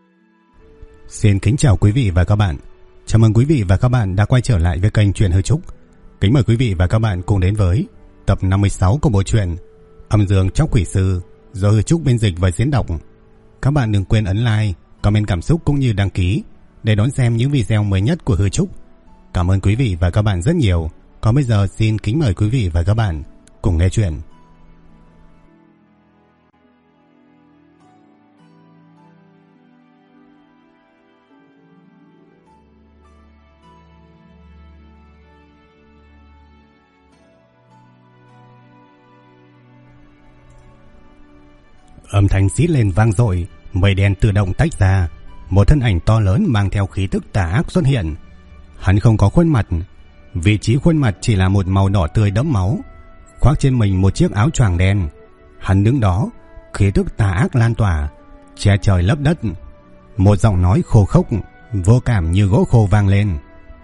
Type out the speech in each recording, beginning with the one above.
Xin kính chào quý vị và các bạn. Chào mừng quý vị và các bạn đã quay trở lại với kênh Truyện Hư Trúc. Kính mời quý vị và các bạn cùng đến với tập 56 của bộ truyện Âm Dương Tróc Quỷ Sư do Hư Trúc biên dịch và diễn đọc. Các bạn đừng quên ấn like, comment cảm xúc cũng như đăng ký để đón xem những video mới nhất của Hư Trúc. Cảm ơn quý vị và các bạn rất nhiều. Còn bây giờ xin kính mời quý vị và các bạn cùng nghe chuyện. Âm thanh xít lên vang dội, mây đen tự động tách ra, một thân ảnh to lớn mang theo khí tức tà ác xuất hiện. Hắn không có khuôn mặt, vị trí khuôn mặt chỉ là một màu đỏ tươi đẫm máu, khoác trên mình một chiếc áo choàng đen. Hắn đứng đó, khí tức tà ác lan tỏa, che trời lấp đất. Một giọng nói khô khốc, vô cảm như gỗ khô vang lên.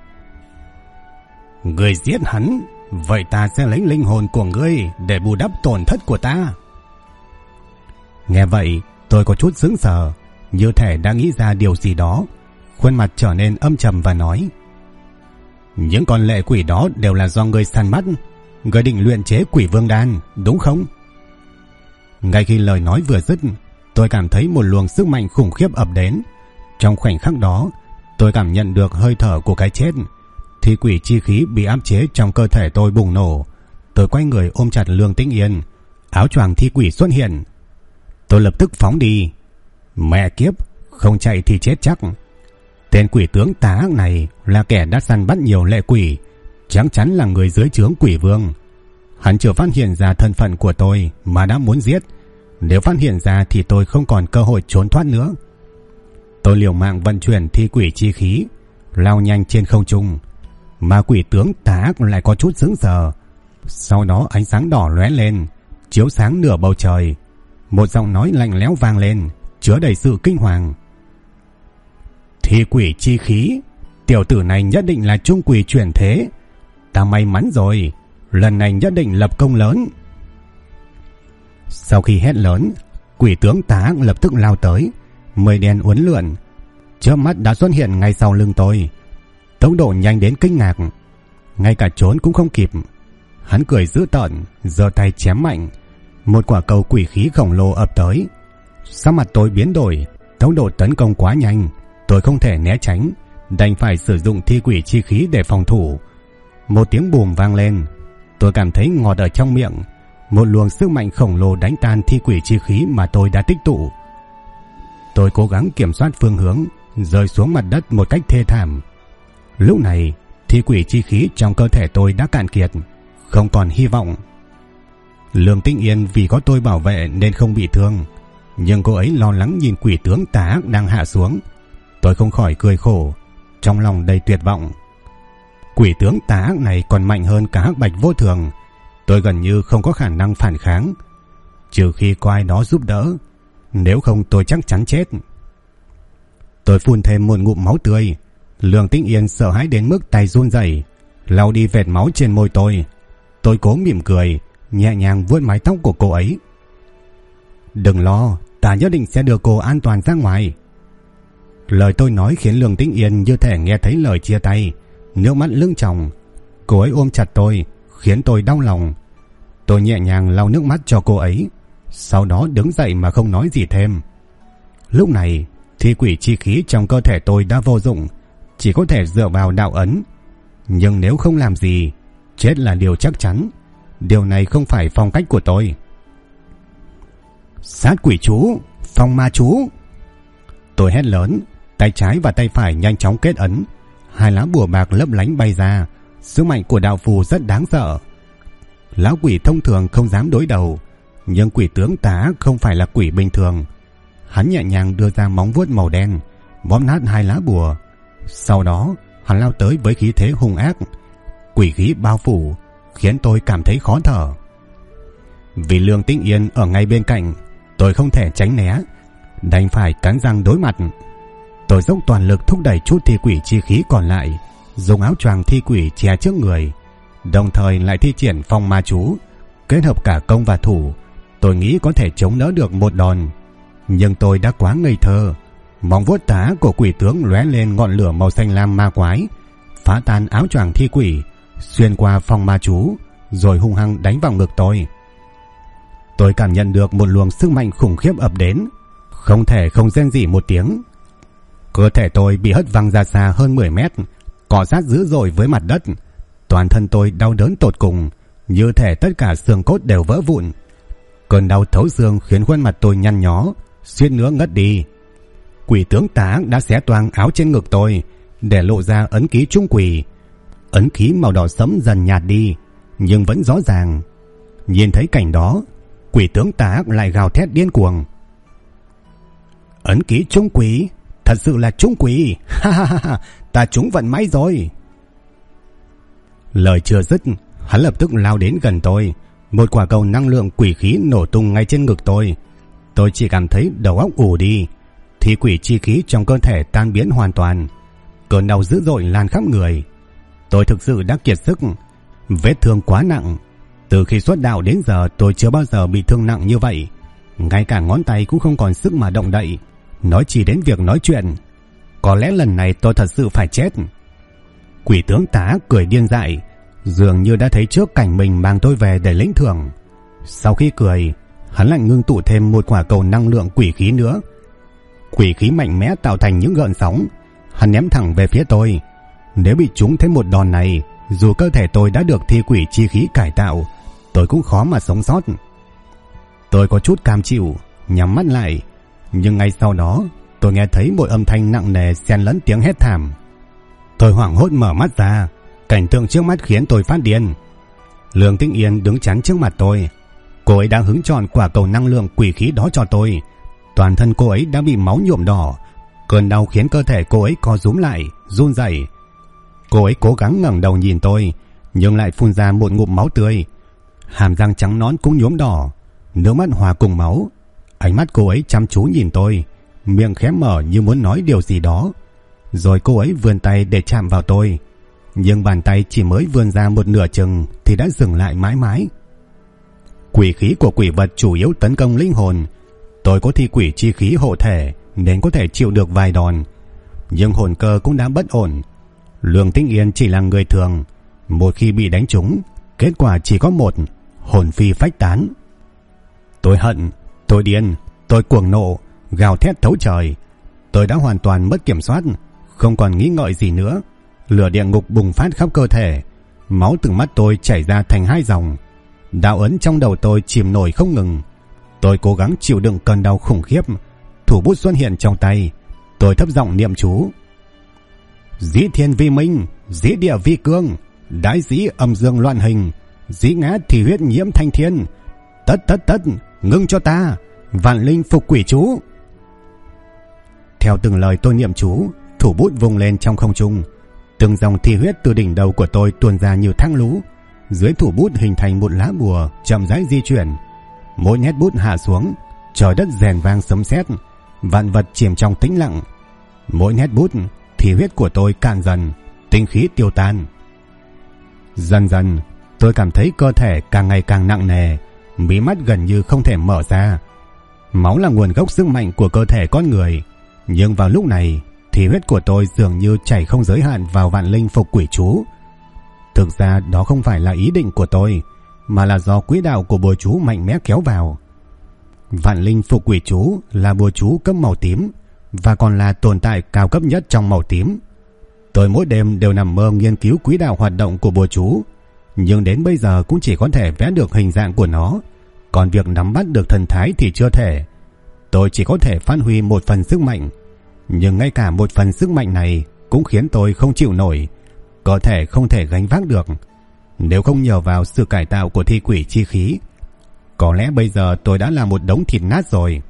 Người giết hắn, vậy ta sẽ lấy linh hồn của ngươi để bù đắp tổn thất của ta. Nghe vậy, tôi có chút sững sờ, như thể đã nghĩ ra điều gì đó. Khuôn mặt trở nên âm trầm và nói: những con lệ quỷ đó đều là do ngươi săn bắt. Ngươi định luyện chế quỷ vương đan, đúng không? Ngay khi lời nói vừa dứt, tôi cảm thấy một luồng sức mạnh khủng khiếp ập đến. Trong khoảnh khắc đó, tôi cảm nhận được hơi thở của cái chết. Thi quỷ chi khí bị áp chế trong cơ thể tôi bùng nổ. Tôi quay người ôm chặt Lương Tĩnh Yên. Áo choàng thi quỷ xuất hiện. Tôi lập tức phóng đi. Mẹ kiếp, không chạy thì chết chắc. Tên quỷ tướng tà ác này là kẻ đã săn bắt nhiều lệ quỷ, chắc chắn là người dưới trướng quỷ vương. Hắn chưa phát hiện ra thân phận của tôi mà đã muốn giết. Nếu phát hiện ra thì tôi không còn cơ hội trốn thoát nữa. Tôi liều mạng vận chuyển thi quỷ chi khí, lao nhanh trên không trung. Mà quỷ tướng tà ác lại có chút sững sờ. Sau đó ánh sáng đỏ lóe lên, chiếu sáng nửa bầu trời. Một giọng nói lạnh lẽo vang lên, chứa đầy sự kinh hoàng. Thi quỷ chi khí, tiểu tử này nhất định là trung quỷ chuyển thế. Ta may mắn rồi, lần này nhất định lập công lớn. Sau khi hét lớn, quỷ tướng tà ác lập tức lao tới. Mây đen uốn lượn, chớp mắt đã xuất hiện ngay sau lưng tôi. Tốc độ nhanh đến kinh ngạc, ngay cả trốn cũng không kịp. Hắn cười dữ tợn, giơ tay chém mạnh. Một quả cầu quỷ khí khổng lồ ập tới. Sắc mặt tôi biến đổi, tốc độ tấn công quá nhanh, tôi không thể né tránh, đành phải sử dụng thi quỷ chi khí để phòng thủ. Một tiếng bùm vang lên, tôi cảm thấy ngọt ở trong miệng. Một luồng sức mạnh khổng lồ đánh tan thi quỷ chi khí mà tôi đã tích tụ. Tôi cố gắng kiểm soát phương hướng, rơi xuống mặt đất một cách thê thảm. Lúc này, thi quỷ chi khí trong cơ thể tôi đã cạn kiệt, không còn hy vọng. Lương Tĩnh Yên vì có tôi bảo vệ nên không bị thương, nhưng cô ấy lo lắng nhìn quỷ tướng tà ác đang hạ xuống. Tôi không khỏi cười khổ, trong lòng đầy tuyệt vọng. Quỷ tướng tà ác này còn mạnh hơn cả Hắc Bạch Vô Thường. Tôi gần như không có khả năng phản kháng, trừ khi có ai đó giúp đỡ, nếu không tôi chắc chắn chết. Tôi phun thêm một ngụm máu tươi. Lương Tĩnh Yên sợ hãi đến mức tay run rẩy, lau đi vệt máu trên môi tôi. Tôi cố mỉm cười, nhẹ nhàng vuốt mái tóc của cô ấy. Đừng lo, ta nhất định sẽ đưa cô an toàn ra ngoài. Lời tôi nói khiến Lương Tĩnh Yên như thể nghe thấy lời chia tay, nước mắt lưng tròng. Cô ấy ôm chặt tôi, khiến tôi đau lòng. Tôi nhẹ nhàng lau nước mắt cho cô ấy, sau đó đứng dậy mà không nói gì thêm. Lúc này, thi quỷ chi khí trong cơ thể tôi đã vô dụng, chỉ có thể dựa vào đạo ấn. Nhưng nếu không làm gì, chết là điều chắc chắn. Điều này không phải phong cách của tôi. Sát quỷ chú, phong ma chú. Tôi hét lớn, tay trái và tay phải nhanh chóng kết ấn. Hai lá bùa bạc lấp lánh bay ra. Sức mạnh của đạo phù rất đáng sợ. Lão quỷ thông thường không dám đối đầu, nhưng quỷ tướng tà ác không phải là quỷ bình thường. Hắn nhẹ nhàng đưa ra móng vuốt màu đen, bóp nát hai lá bùa. Sau đó hắn lao tới với khí thế hung ác. Quỷ khí bao phủ, khiến tôi cảm thấy khó thở. Vì Lương Tĩnh Yên ở ngay bên cạnh, tôi không thể tránh né, đành phải cắn răng đối mặt. Tôi dốc toàn lực thúc đẩy chút thi quỷ chi khí còn lại, dùng áo choàng thi quỷ che trước người, đồng thời lại thi triển phong ma chú, kết hợp cả công và thủ. Tôi nghĩ có thể chống đỡ được một đòn, nhưng tôi đã quá ngây thơ. Móng vuốt tá của quỷ tướng lóe lên ngọn lửa màu xanh lam ma quái, phá tan áo choàng thi quỷ, xuyên qua phong ma chú, rồi hung hăng đánh vào ngực tôi. Tôi cảm nhận được một luồng sức mạnh khủng khiếp ập đến, không thể không rên rỉ một tiếng. Cơ thể tôi bị hất văng ra xa hơn 10 mét, cọ sát dữ dội với mặt đất. Toàn thân tôi đau đớn tột cùng, như thể tất cả xương cốt đều vỡ vụn. Cơn đau thấu xương khiến khuôn mặt tôi nhăn nhó, suýt nữa ngất đi. Quỷ tướng tá đã xé toang áo trên ngực tôi, để lộ ra ấn ký trung quỷ. Ấn ký màu đỏ sẫm dần nhạt đi, nhưng vẫn rõ ràng. Nhìn thấy cảnh đó, quỷ tướng tá lại gào thét điên cuồng. Ấn ký trung quỷ, thật sự là trung quỷ, ha ha ha, ta trúng vận may rồi. Lời chưa dứt, hắn lập tức lao đến gần tôi. Một quả cầu năng lượng quỷ khí nổ tung ngay trên ngực tôi. Tôi chỉ cảm thấy đầu óc ù đi, thì quỷ chi khí trong cơ thể tan biến hoàn toàn. Cơn đau dữ dội lan khắp người. Tôi thực sự đã kiệt sức, vết thương quá nặng. Từ khi xuất đạo đến giờ tôi chưa bao giờ bị thương nặng như vậy. Ngay cả ngón tay cũng không còn sức mà động đậy, nói chỉ đến việc nói chuyện. Có lẽ lần này tôi thật sự phải chết. Quỷ tướng tá cười điên dại, dường như đã thấy trước cảnh mình mang tôi về để lĩnh thưởng. Sau khi cười, hắn lại ngưng tụ thêm một quả cầu năng lượng quỷ khí nữa. Quỷ khí mạnh mẽ tạo thành những gợn sóng, hắn ném thẳng về phía tôi. Nếu bị trúng thêm một đòn này, dù cơ thể tôi đã được thi quỷ chi khí cải tạo, tôi cũng khó mà sống sót. Tôi có chút cam chịu, nhắm mắt lại, nhưng ngay sau đó tôi nghe thấy một âm thanh nặng nề xen lẫn tiếng hét thảm. Tôi hoảng hốt mở mắt ra, cảnh tượng trước mắt khiến tôi phát điên. Lương Tĩnh Yên đứng chắn trước mặt tôi. Cô ấy đã hứng chọn quả cầu năng lượng quỷ khí đó cho tôi. Toàn thân cô ấy đã bị máu nhuộm đỏ, cơn đau khiến cơ thể cô ấy co rúm lại, run rẩy. Cô ấy cố gắng ngẩng đầu nhìn tôi, nhưng lại phun ra một ngụm máu tươi. Hàm răng trắng nõn cũng nhuốm đỏ, nước mắt hòa cùng máu. Ánh mắt cô ấy chăm chú nhìn tôi, miệng khẽ mở như muốn nói điều gì đó. Rồi cô ấy vươn tay để chạm vào tôi, nhưng bàn tay chỉ mới vươn ra một nửa chừng thì đã dừng lại mãi mãi. Quỷ khí của quỷ vật chủ yếu tấn công linh hồn. Tôi có thi quỷ chi khí hộ thể nên có thể chịu được vài đòn, nhưng hồn cơ cũng đã bất ổn. Lương Tĩnh Yên chỉ là người thường, một khi bị đánh trúng, kết quả chỉ có một: hồn phi phách tán. Tôi hận, tôi điên, tôi cuồng nộ, gào thét thấu trời. Tôi đã hoàn toàn mất kiểm soát, không còn nghĩ ngợi gì nữa. Lửa địa ngục bùng phát khắp cơ thể, máu từ mắt tôi chảy ra thành hai dòng. Đạo ấn trong đầu tôi chìm nổi không ngừng. Tôi cố gắng chịu đựng cơn đau khủng khiếp. Thủ bút xuất hiện trong tay, tôi thấp giọng niệm chú: Dĩ thiên vi minh, dĩ địa vi cương, đái dĩ âm dương loạn hình, dĩ ngã thì huyết nhiễm thanh thiên. Tất tất tất, ngưng cho ta, vạn linh phục quỷ chú. Theo từng lời tôi niệm chú, thủ bút vung lên trong không trung. Từng dòng thi huyết từ đỉnh đầu của tôi tuôn ra như thác lũ. Dưới thủ bút hình thành một lá bùa chậm rãi di chuyển. Mỗi nét bút hạ xuống, trời đất rèn vang sấm sét, vạn vật chìm trong tĩnh lặng. Mỗi nét bút, thi huyết của tôi cạn dần, tinh khí tiêu tan. Dần dần, tôi cảm thấy cơ thể càng ngày càng nặng nề, mí mắt gần như không thể mở ra. Máu là nguồn gốc sức mạnh của cơ thể con người, nhưng vào lúc này, thi huyết của tôi dường như chảy không giới hạn vào vạn linh phục quỷ chú. Thực ra đó không phải là ý định của tôi, mà là do quỹ đạo của bùa chú mạnh mẽ kéo vào. Vạn linh phục quỷ chú là bùa chú cấp màu tím, và còn là tồn tại cao cấp nhất trong màu tím. Tôi mỗi đêm đều nằm mơ nghiên cứu quỹ đạo hoạt động của bùa chú, nhưng đến bây giờ cũng chỉ có thể vẽ được hình dạng của nó, còn việc nắm bắt được thần thái thì chưa thể. Tôi chỉ có thể phát huy một phần sức mạnh, nhưng ngay cả một phần sức mạnh này cũng khiến tôi không chịu nổi, cơ thể không thể gánh vác được. Nếu không nhờ vào sự cải tạo của thi quỷ chi khí, có lẽ bây giờ tôi đã là một đống thịt nát rồi.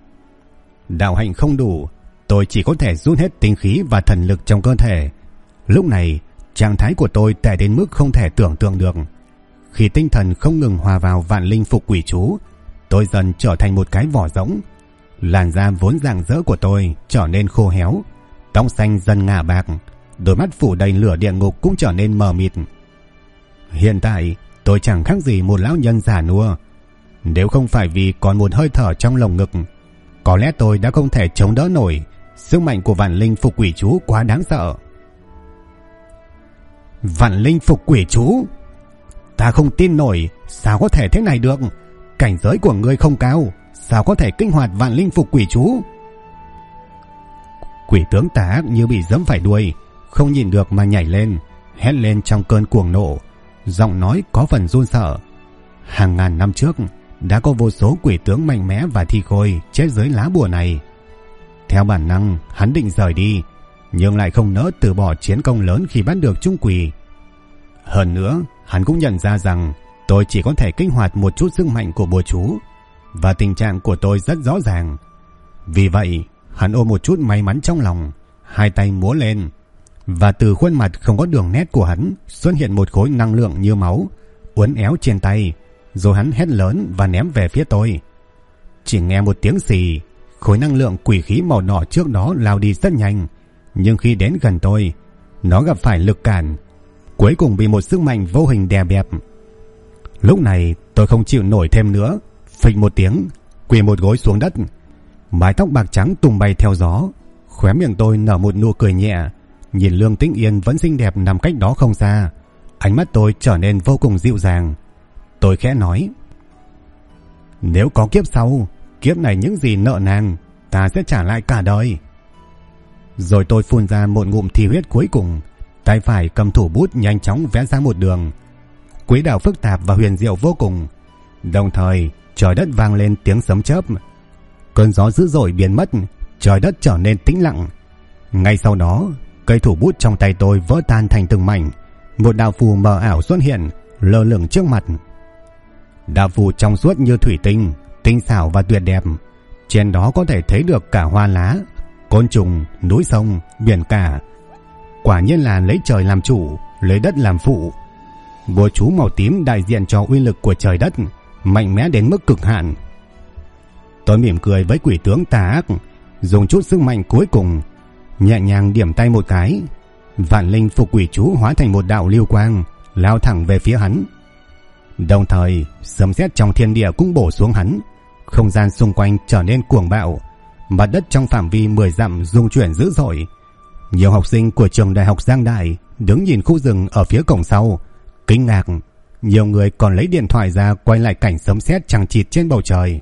Đạo hạnh không đủ, tôi chỉ có thể rút hết tinh khí và thần lực trong cơ thể. Lúc này, trạng thái của tôi tệ đến mức không thể tưởng tượng được. Khi tinh thần không ngừng hòa vào vạn linh phục quỷ chú, tôi dần trở thành một cái vỏ rỗng. Làn da vốn rạng rỡ của tôi trở nên khô héo, tóc xanh dần ngả bạc, đôi mắt phủ đầy lửa địa ngục cũng trở nên mờ mịt. Hiện tại, tôi chẳng khác gì một lão nhân già nua. Nếu không phải vì còn một hơi thở trong lồng ngực, có lẽ tôi đã không thể chống đỡ nổi Sức mạnh của vạn linh phục quỷ chú quá đáng sợ. Vạn linh phục quỷ chú? Ta không tin nổi, sao có thể thế này được? Cảnh giới của ngươi không cao, sao có thể kích hoạt vạn linh phục quỷ chú? Quỷ tướng tà ác như bị giẫm phải đuôi, không nhìn được mà nhảy lên, hét lên trong cơn cuồng nộ, giọng nói có phần run sợ. Hàng ngàn năm trước đã có vô số quỷ tướng mạnh mẽ và thi khôi chết dưới lá bùa này. Theo bản năng hắn định rời đi, nhưng lại không nỡ từ bỏ chiến công lớn khi bắt được Trung Quỷ. Hơn nữa hắn cũng nhận ra rằng tôi chỉ có thể kích hoạt một chút sức mạnh của bùa chú, và tình trạng của tôi rất rõ ràng. Vì vậy hắn ôm một chút may mắn trong lòng, hai tay múa lên, và từ khuôn mặt không có đường nét của hắn xuất hiện một khối năng lượng như máu uốn éo trên tay, rồi hắn hét lớn và ném về phía tôi. Chỉ nghe một tiếng xì, khối năng lượng quỷ khí màu đỏ trước đó lao đi rất nhanh, nhưng khi đến gần tôi, nó gặp phải lực cản, cuối cùng bị một sức mạnh vô hình đè bẹp. Lúc này tôi không chịu nổi thêm nữa, phịch một tiếng, quỳ một gối xuống đất. Mái tóc bạc trắng tung bay theo gió, khóe miệng tôi nở một nụ cười nhẹ, nhìn Lương Tĩnh Yên vẫn xinh đẹp nằm cách đó không xa. Ánh mắt tôi trở nên vô cùng dịu dàng. Tôi khẽ nói: nếu có kiếp sau, kiếp này những gì nợ nàng, ta sẽ trả lại cả đời. Rồi tôi phun ra một ngụm thi huyết cuối cùng, tay phải cầm thủ bút nhanh chóng vẽ ra một đường quỹ đạo phức tạp và huyền diệu vô cùng. Đồng thời trời đất vang lên tiếng sấm chớp, cơn gió dữ dội biến mất, trời đất trở nên tĩnh lặng. Ngay sau đó, cây thủ bút trong tay tôi vỡ tan thành từng mảnh, một đạo phù mờ ảo xuất hiện lơ lửng trước mặt. Đạo phù trong suốt như thủy tinh, tinh xảo và tuyệt đẹp. Trên đó có thể thấy được cả hoa lá, côn trùng, núi sông, biển cả. Quả nhiên là lấy trời làm chủ, lấy đất làm phụ. Bùa chú màu tím đại diện cho uy lực của trời đất, mạnh mẽ đến mức cực hạn. Tôi mỉm cười với quỷ tướng tà ác, dùng chút sức mạnh cuối cùng, nhẹ nhàng điểm tay một cái, vạn linh phục quỷ chú hóa thành một đạo lưu quang lao thẳng về phía hắn. Đồng thời sấm sét trong thiên địa cũng bổ xuống hắn, không gian xung quanh trở nên cuồng bạo, mặt đất trong phạm vi 10 dặm rung chuyển dữ dội. Nhiều học sinh của trường đại học Giang Đại đứng nhìn khu rừng ở phía cổng sau, kinh ngạc. Nhiều người còn lấy điện thoại ra quay lại cảnh sấm sét chằng chịt trên bầu trời.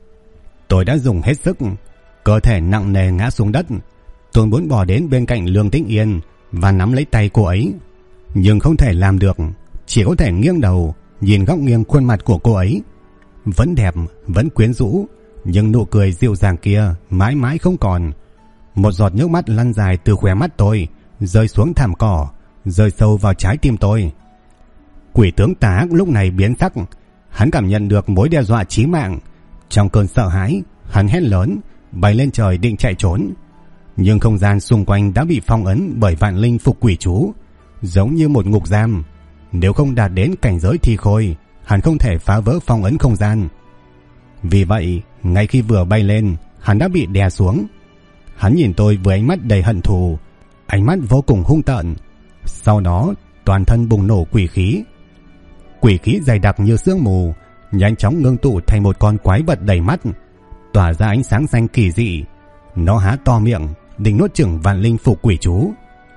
Tôi đã dùng hết sức, cơ thể nặng nề ngã xuống đất. Tôi muốn bò đến bên cạnh Lương Tĩnh Yên và nắm lấy tay cô ấy, nhưng không thể làm được, chỉ có thể nghiêng đầu nhìn góc nghiêng khuôn mặt của cô ấy. Vẫn đẹp, vẫn quyến rũ, nhưng nụ cười dịu dàng kia mãi mãi không còn. Một giọt nước mắt lăn dài từ khóe mắt tôi, rơi xuống thảm cỏ, rơi sâu vào trái tim tôi. Quỷ tướng tà ác lúc này biến sắc, hắn cảm nhận được mối đe dọa chí mạng. Trong cơn sợ hãi, hắn hét lớn, bay lên trời định chạy trốn. Nhưng không gian xung quanh đã bị phong ấn bởi vạn linh phục quỷ chú, giống như một ngục giam. Nếu không đạt đến cảnh giới thi khôi, hắn không thể phá vỡ phong ấn không gian. Vì vậy, ngay khi vừa bay lên, hắn đã bị đè xuống. Hắn nhìn tôi với ánh mắt đầy hận thù, ánh mắt vô cùng hung tợn. Sau đó, toàn thân bùng nổ quỷ khí. Quỷ khí dày đặc như sương mù, nhanh chóng ngưng tụ thành một con quái vật đầy mắt, tỏa ra ánh sáng xanh kỳ dị. Nó há to miệng, định nuốt chửng vạn linh phục quỷ chú.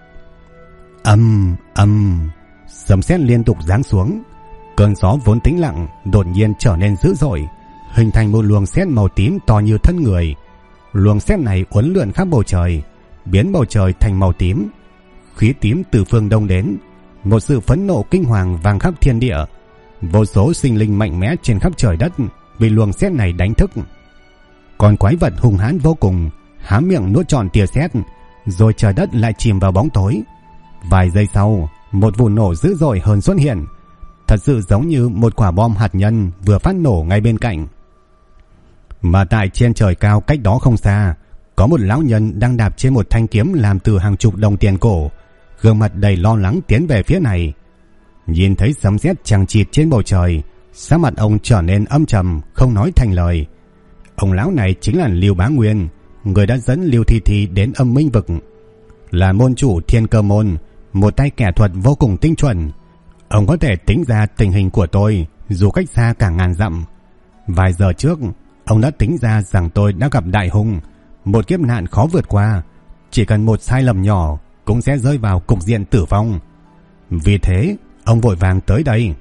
Sấm sét liên tục giáng xuống. Cơn gió vốn tĩnh lặng đột nhiên trở nên dữ dội, hình thành một luồng sét màu tím to như thân người. Luồng sét này uốn lượn khắp bầu trời, biến bầu trời thành màu tím. Khí tím từ phương đông đến, một sự phẫn nộ kinh hoàng vang khắp thiên địa. Vô số sinh linh mạnh mẽ trên khắp trời đất bị luồng sét này đánh thức. Con quái vật hung hãn vô cùng há miệng nuốt trọn tia sét, rồi trời đất lại chìm vào bóng tối. Vài giây sau, một vụ nổ dữ dội hơn xuất hiện, thật sự giống như một quả bom hạt nhân vừa phát nổ ngay bên cạnh. Mà tại trên trời cao cách đó không xa, có một lão nhân đang đạp trên một thanh kiếm làm từ hàng chục đồng tiền cổ, gương mặt đầy lo lắng tiến về phía này. Nhìn thấy sấm sét chằng chịt trên bầu trời, sắc mặt ông trở nên âm trầm, không nói thành lời. Ông lão này chính là Lưu Bá Nguyên, người đã dẫn Lưu Thi Thi đến Âm Minh Vực, là môn chủ Thiên Cơ Môn, một tay kẻ thuật vô cùng tinh chuẩn. Ông có thể tính ra tình hình của tôi dù cách xa cả ngàn dặm. Vài giờ trước, ông đã tính ra rằng tôi đã gặp đại hung, một kiếp nạn khó vượt qua, chỉ cần một sai lầm nhỏ cũng sẽ rơi vào cục diện tử vong. Vì thế, ông vội vàng tới đây.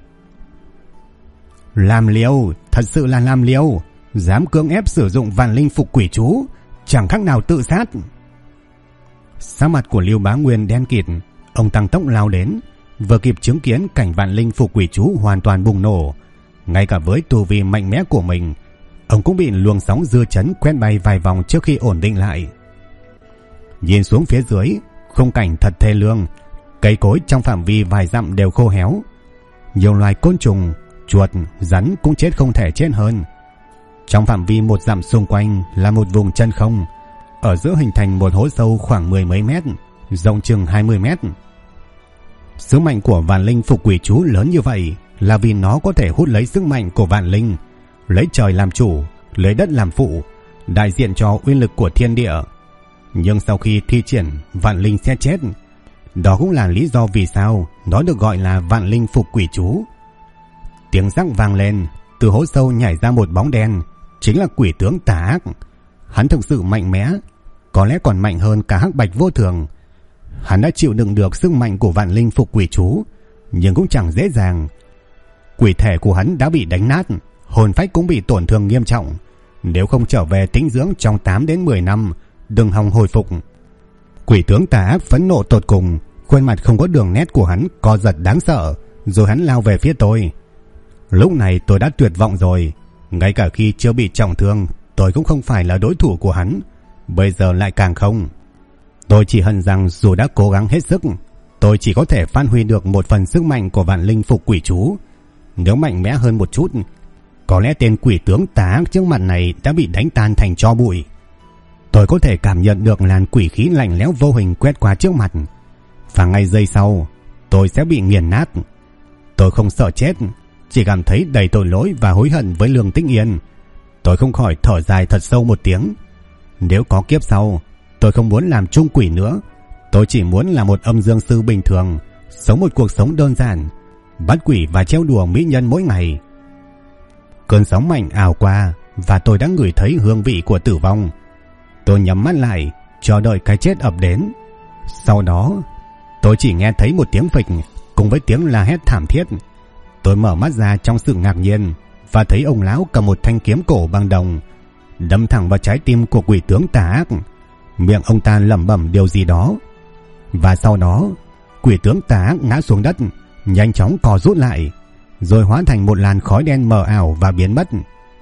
Làm liều, thật sự là làm liều, dám cưỡng ép sử dụng vạn linh phục quỷ chú, chẳng khác nào tự sát. Sắc mặt của Lưu Bá Nguyên đen kịt, ông tăng tốc lao đến, vừa kịp chứng kiến cảnh vạn linh phục quỷ chú hoàn toàn bùng nổ. Ngay cả với tu vi mạnh mẽ của mình, ông cũng bị luồng sóng dư chấn quét bay vài vòng trước khi ổn định lại. Nhìn xuống phía dưới, khung cảnh thật thê lương, cây cối trong phạm vi vài dặm đều khô héo. Nhiều loài côn trùng, chuột, rắn cũng chết không thể chết hơn. Trong phạm vi 1 dặm xung quanh là một vùng chân không, ở giữa hình thành một hố sâu khoảng 10 mấy mét, rộng chừng 20 mét. Sức mạnh của vạn linh phục quỷ chú lớn như vậy là vì nó có thể hút lấy sức mạnh của vạn linh, lấy trời làm chủ, lấy đất làm phụ, đại diện cho uy lực của thiên địa. Nhưng sau khi thi triển, vạn linh sẽ chết. Đó cũng là lý do vì sao nó được gọi là vạn linh phục quỷ chú. Tiếng rắc vang lên, từ hố sâu nhảy ra một bóng đen, chính là quỷ tướng tà ác. Hắn thực sự mạnh mẽ, có lẽ còn mạnh hơn cả Hắc Bạch Vô Thường. Hắn đã chịu đựng được sức mạnh của vạn linh phục quỷ chú, nhưng cũng chẳng dễ dàng. Quỷ thể của hắn đã bị đánh nát, hồn phách cũng bị tổn thương nghiêm trọng. Nếu không trở về tĩnh dưỡng trong 8 đến 10 năm, đừng hòng hồi phục. Quỷ tướng tà ác phẫn nộ tột cùng, khuôn mặt không có đường nét của hắn co giật đáng sợ, rồi hắn lao về phía tôi. Lúc này tôi đã tuyệt vọng rồi, ngay cả khi chưa bị trọng thương, tôi cũng không phải là đối thủ của hắn, bây giờ lại càng không. Tôi chỉ hận rằng dù đã cố gắng hết sức, tôi chỉ có thể phát huy được một phần sức mạnh của vạn linh phục quỷ chú. Nếu mạnh mẽ hơn một chút, có lẽ tên quỷ tướng tà ác trước mặt này đã bị đánh tan thành tro bụi. Tôi có thể cảm nhận được làn quỷ khí lạnh lẽo vô hình quét qua trước mặt, và ngay giây sau tôi sẽ bị nghiền nát. Tôi không sợ chết, chỉ cảm thấy đầy tội lỗi và hối hận với Lương Tĩnh Yên. Tôi không khỏi thở dài thật sâu một tiếng. Nếu có kiếp sau, tôi không muốn làm chung quỷ nữa. Tôi chỉ muốn là một âm dương sư bình thường, sống một cuộc sống đơn giản, bắt quỷ và trêu đùa mỹ nhân mỗi ngày. Cơn sóng mạnh ảo qua và tôi đã ngửi thấy hương vị của tử vong. Tôi nhắm mắt lại, chờ đợi cái chết ập đến. Sau đó, tôi chỉ nghe thấy một tiếng phịch cùng với tiếng la hét thảm thiết. Tôi mở mắt ra trong sự ngạc nhiên và thấy ông lão cầm một thanh kiếm cổ bằng đồng, đâm thẳng vào trái tim của quỷ tướng tà ác. Miệng ông ta lẩm bẩm điều gì đó, và sau đó quỷ tướng tà ác ngã xuống đất, nhanh chóng co rút lại, rồi hóa thành một làn khói đen mờ ảo và biến mất.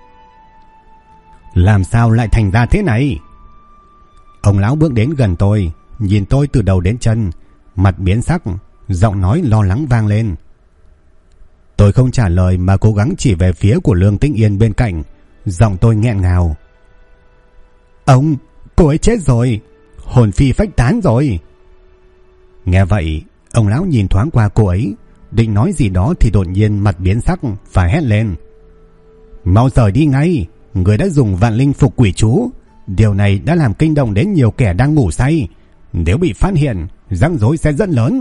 Làm sao lại thành ra thế này? Ông lão bước đến gần tôi, nhìn tôi từ đầu đến chân, mặt biến sắc, giọng nói lo lắng vang lên. Tôi không trả lời mà cố gắng chỉ về phía của Lương Tĩnh Yên bên cạnh, giọng tôi nghẹn ngào. Ông, cô ấy chết rồi, hồn phi phách tán rồi. Nghe vậy, ông lão nhìn thoáng qua cô ấy, định nói gì đó thì đột nhiên mặt biến sắc và hét lên. Mau rời đi ngay, người đã dùng vạn linh phục quỷ chú. Điều này đã làm kinh động đến nhiều kẻ đang ngủ say. Nếu bị phát hiện, rắc rối sẽ rất lớn.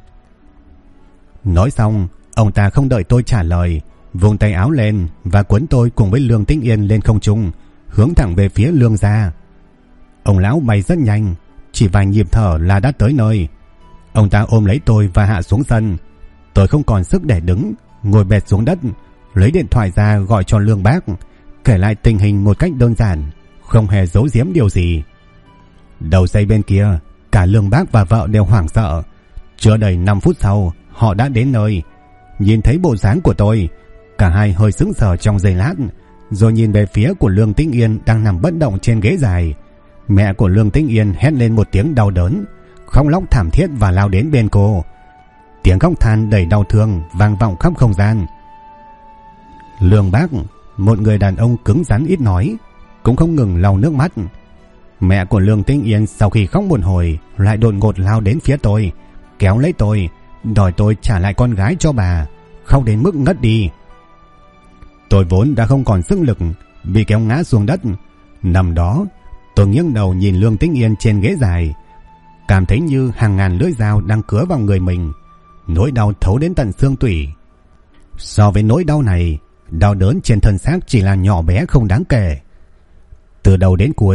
Nói xong, ông ta không đợi tôi trả lời, vung tay áo lên và cuốn tôi cùng với Lương Tĩnh Yên lên không trung, hướng thẳng về phía Lương gia. Ông lão bay rất nhanh, chỉ vài nhịp thở là đã tới nơi. Ông ta ôm lấy tôi và hạ xuống sân. Tôi không còn sức để đứng, ngồi bệt xuống đất, lấy điện thoại ra gọi cho Lương bác, kể lại tình hình một cách đơn giản, không hề giấu giếm điều gì. Đầu dây bên kia, cả Lương bác và vợ đều hoảng sợ. Chưa đầy 5 phút sau, họ đã đến nơi. Nhìn thấy bộ dáng của tôi, cả hai hơi sững sờ trong giây lát, rồi nhìn về phía của Lương Tĩnh Yên đang nằm bất động trên ghế dài. Mẹ của Lương Tĩnh Yên hét lên một tiếng đau đớn, khóc lóc thảm thiết và lao đến bên cô. Tiếng khóc than đầy đau thương vang vọng khắp không gian. Lương bác, một người đàn ông cứng rắn ít nói, cũng không ngừng lau nước mắt. Mẹ của Lương Tĩnh Yên sau khi khóc một hồi lại đột ngột lao đến phía tôi, kéo lấy tôi, đòi tôi trả lại con gái cho bà, khóc đến mức ngất đi. Tôi vốn đã không còn sức lực, bị kéo ngã xuống đất. Nằm đó, tôi nghiêng đầu nhìn Lương Tĩnh Yên trên ghế dài, cảm thấy như hàng ngàn lưỡi dao đang cứa vào người mình. Nỗi đau thấu đến tận xương tủy. So với nỗi đau này, đau đớn trên thân xác chỉ là nhỏ bé không đáng kể. Từ đầu đến cuối,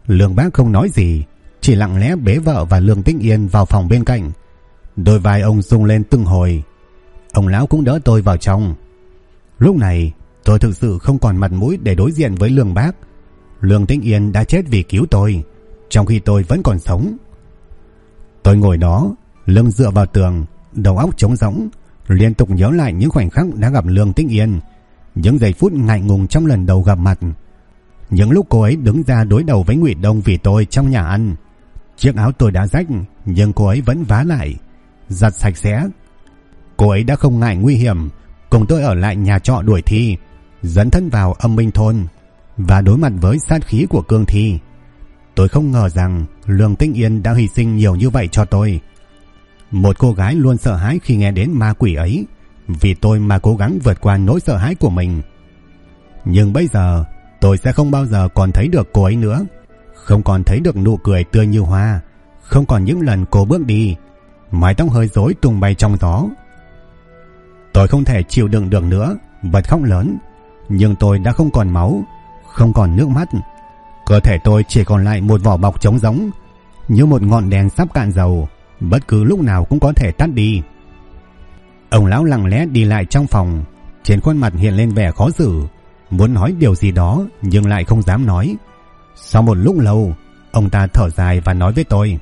Lương Bác không nói gì, chỉ lặng lẽ bế vợ và Lương Tĩnh Yên vào phòng bên cạnh. Đôi vai ông rung lên từng hồi. Ông lão cũng đỡ tôi vào trong. Lúc này tôi thực sự không còn mặt mũi để đối diện với Lương Bác. Lương Tĩnh Yên đã chết vì cứu tôi, trong khi tôi vẫn còn sống. Tôi ngồi đó, lưng dựa vào tường, đầu óc trống rỗng, liên tục nhớ lại những khoảnh khắc đã gặp Lương Tĩnh Yên, những giây phút ngại ngùng trong lần đầu gặp mặt, những lúc cô ấy đứng ra đối đầu với Ngụy Đông vì tôi trong nhà ăn. Chiếc áo tôi đã rách, nhưng cô ấy vẫn vá lại, giặt sạch sẽ. Cô ấy đã không ngại nguy hiểm cùng tôi ở lại nhà trọ đuổi thi, dấn thân vào âm minh thôn và đối mặt với sát khí của cương thi. Tôi không ngờ rằng Lương Tĩnh Yên đã hy sinh nhiều như vậy cho tôi. Một cô gái luôn sợ hãi khi nghe đến ma quỷ ấy, vì tôi mà cố gắng vượt qua nỗi sợ hãi của mình. Nhưng bây giờ tôi sẽ không bao giờ còn thấy được cô ấy nữa, không còn thấy được nụ cười tươi như hoa, không còn những lần cô bước đi, mái tóc hơi rối tung bay trong gió. Tôi không thể chịu đựng được nữa, bật khóc lớn, nhưng tôi đã không còn máu, không còn nước mắt. Cơ thể tôi chỉ còn lại một vỏ bọc trống rỗng, như một ngọn đèn sắp cạn dầu, bất cứ lúc nào cũng có thể tắt đi. Ông lão lặng lẽ đi lại trong phòng, trên khuôn mặt hiện lên vẻ khó xử, muốn nói điều gì đó nhưng lại không dám nói. Sau một lúc lâu, ông ta thở dài và nói với tôi: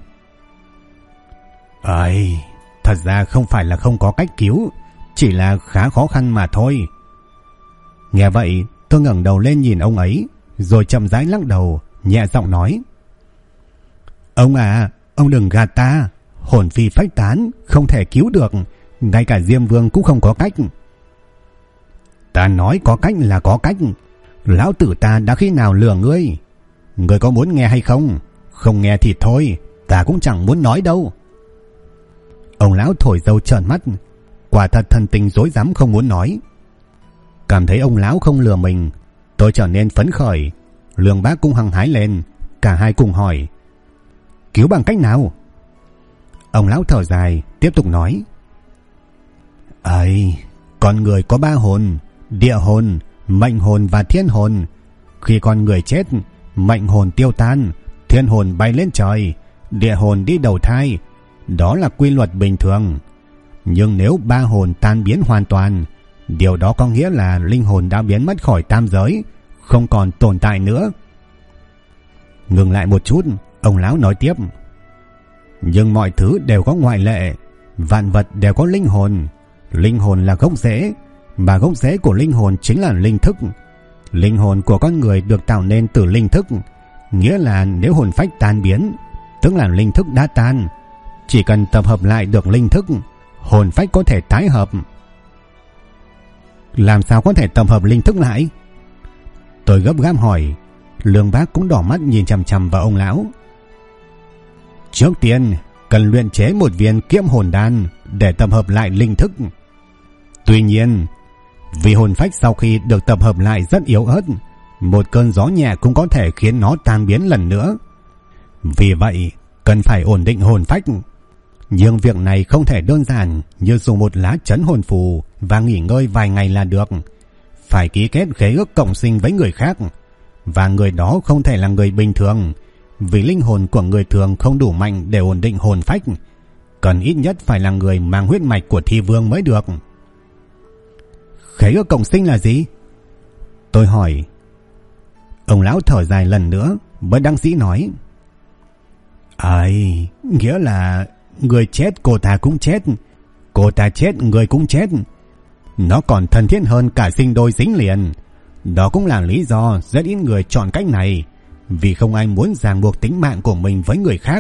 "Ấy, thật ra không phải là không có cách cứu, chỉ là khá khó khăn mà thôi." Nghe vậy, tôi ngẩng đầu lên nhìn ông ấy, rồi chậm rãi lắc đầu, nhẹ giọng nói: "Ông à, ông đừng gạt ta, hồn phi phách tán, không thể cứu được, ngay cả Diêm Vương cũng không có cách." "Ta nói có cách là có cách, lão tử ta đã khi nào lừa ngươi? Ngươi có muốn nghe hay không? Không nghe thì thôi, ta cũng chẳng muốn nói đâu." Ông lão thổi dâu trợn mắt, quả thật thần tình rối rắm không muốn nói. Cảm thấy ông lão không lừa mình, tôi trở nên phấn khởi. Lương Bác cũng hăng hái lên, cả hai cùng hỏi: "Cứu bằng cách nào?" Ông lão thở dài, tiếp tục nói: "Ấy, con người có 3 hồn, địa hồn, mệnh hồn và thiên hồn. Khi con người chết, mệnh hồn tiêu tan, thiên hồn bay lên trời, địa hồn đi đầu thai. Đó là quy luật bình thường. Nhưng nếu 3 hồn tan biến hoàn toàn, điều đó có nghĩa là linh hồn đã biến mất khỏi tam giới, không còn tồn tại nữa." Ngừng lại một chút, ông lão nói tiếp: "Nhưng mọi thứ đều có ngoại lệ, vạn vật đều có linh hồn. Linh hồn là gốc rễ, mà gốc rễ của linh hồn chính là linh thức. Linh hồn của con người được tạo nên từ linh thức, nghĩa là nếu hồn phách tan biến, tức là linh thức đã tan. Chỉ cần tập hợp lại được linh thức, hồn phách có thể tái hợp." "Làm sao có thể tập hợp linh thức lại?" Tôi gấp gáp hỏi. Lương Bác cũng đỏ mắt nhìn chằm chằm vào ông lão. "Trước tiên cần luyện chế một viên Kiễm Hồn Đan để tập hợp lại linh thức. Tuy nhiên, vì hồn phách sau khi được tập hợp lại rất yếu ớt, một cơn gió nhẹ cũng có thể khiến nó tan biến lần nữa. Vì vậy, cần phải ổn định hồn phách. Nhưng việc này không thể đơn giản như dùng một lá trấn hồn phù và nghỉ ngơi vài ngày là được. Phải ký kết khế ước cộng sinh với người khác, và người đó không thể là người bình thường, vì linh hồn của người thường không đủ mạnh để ổn định hồn phách. Cần ít nhất phải là người mang huyết mạch của Thi Vương mới được." "Khế ước cộng sinh là gì?" tôi hỏi. Ông lão thở dài lần nữa, bất đắc dĩ nói: "Ấy, nghĩa là người chết cô ta cũng chết, cô ta chết người cũng chết. Nó còn thân thiết hơn cả sinh đôi dính liền. Đó cũng là lý do rất ít người chọn cách này, vì không ai muốn ràng buộc tính mạng của mình với người khác."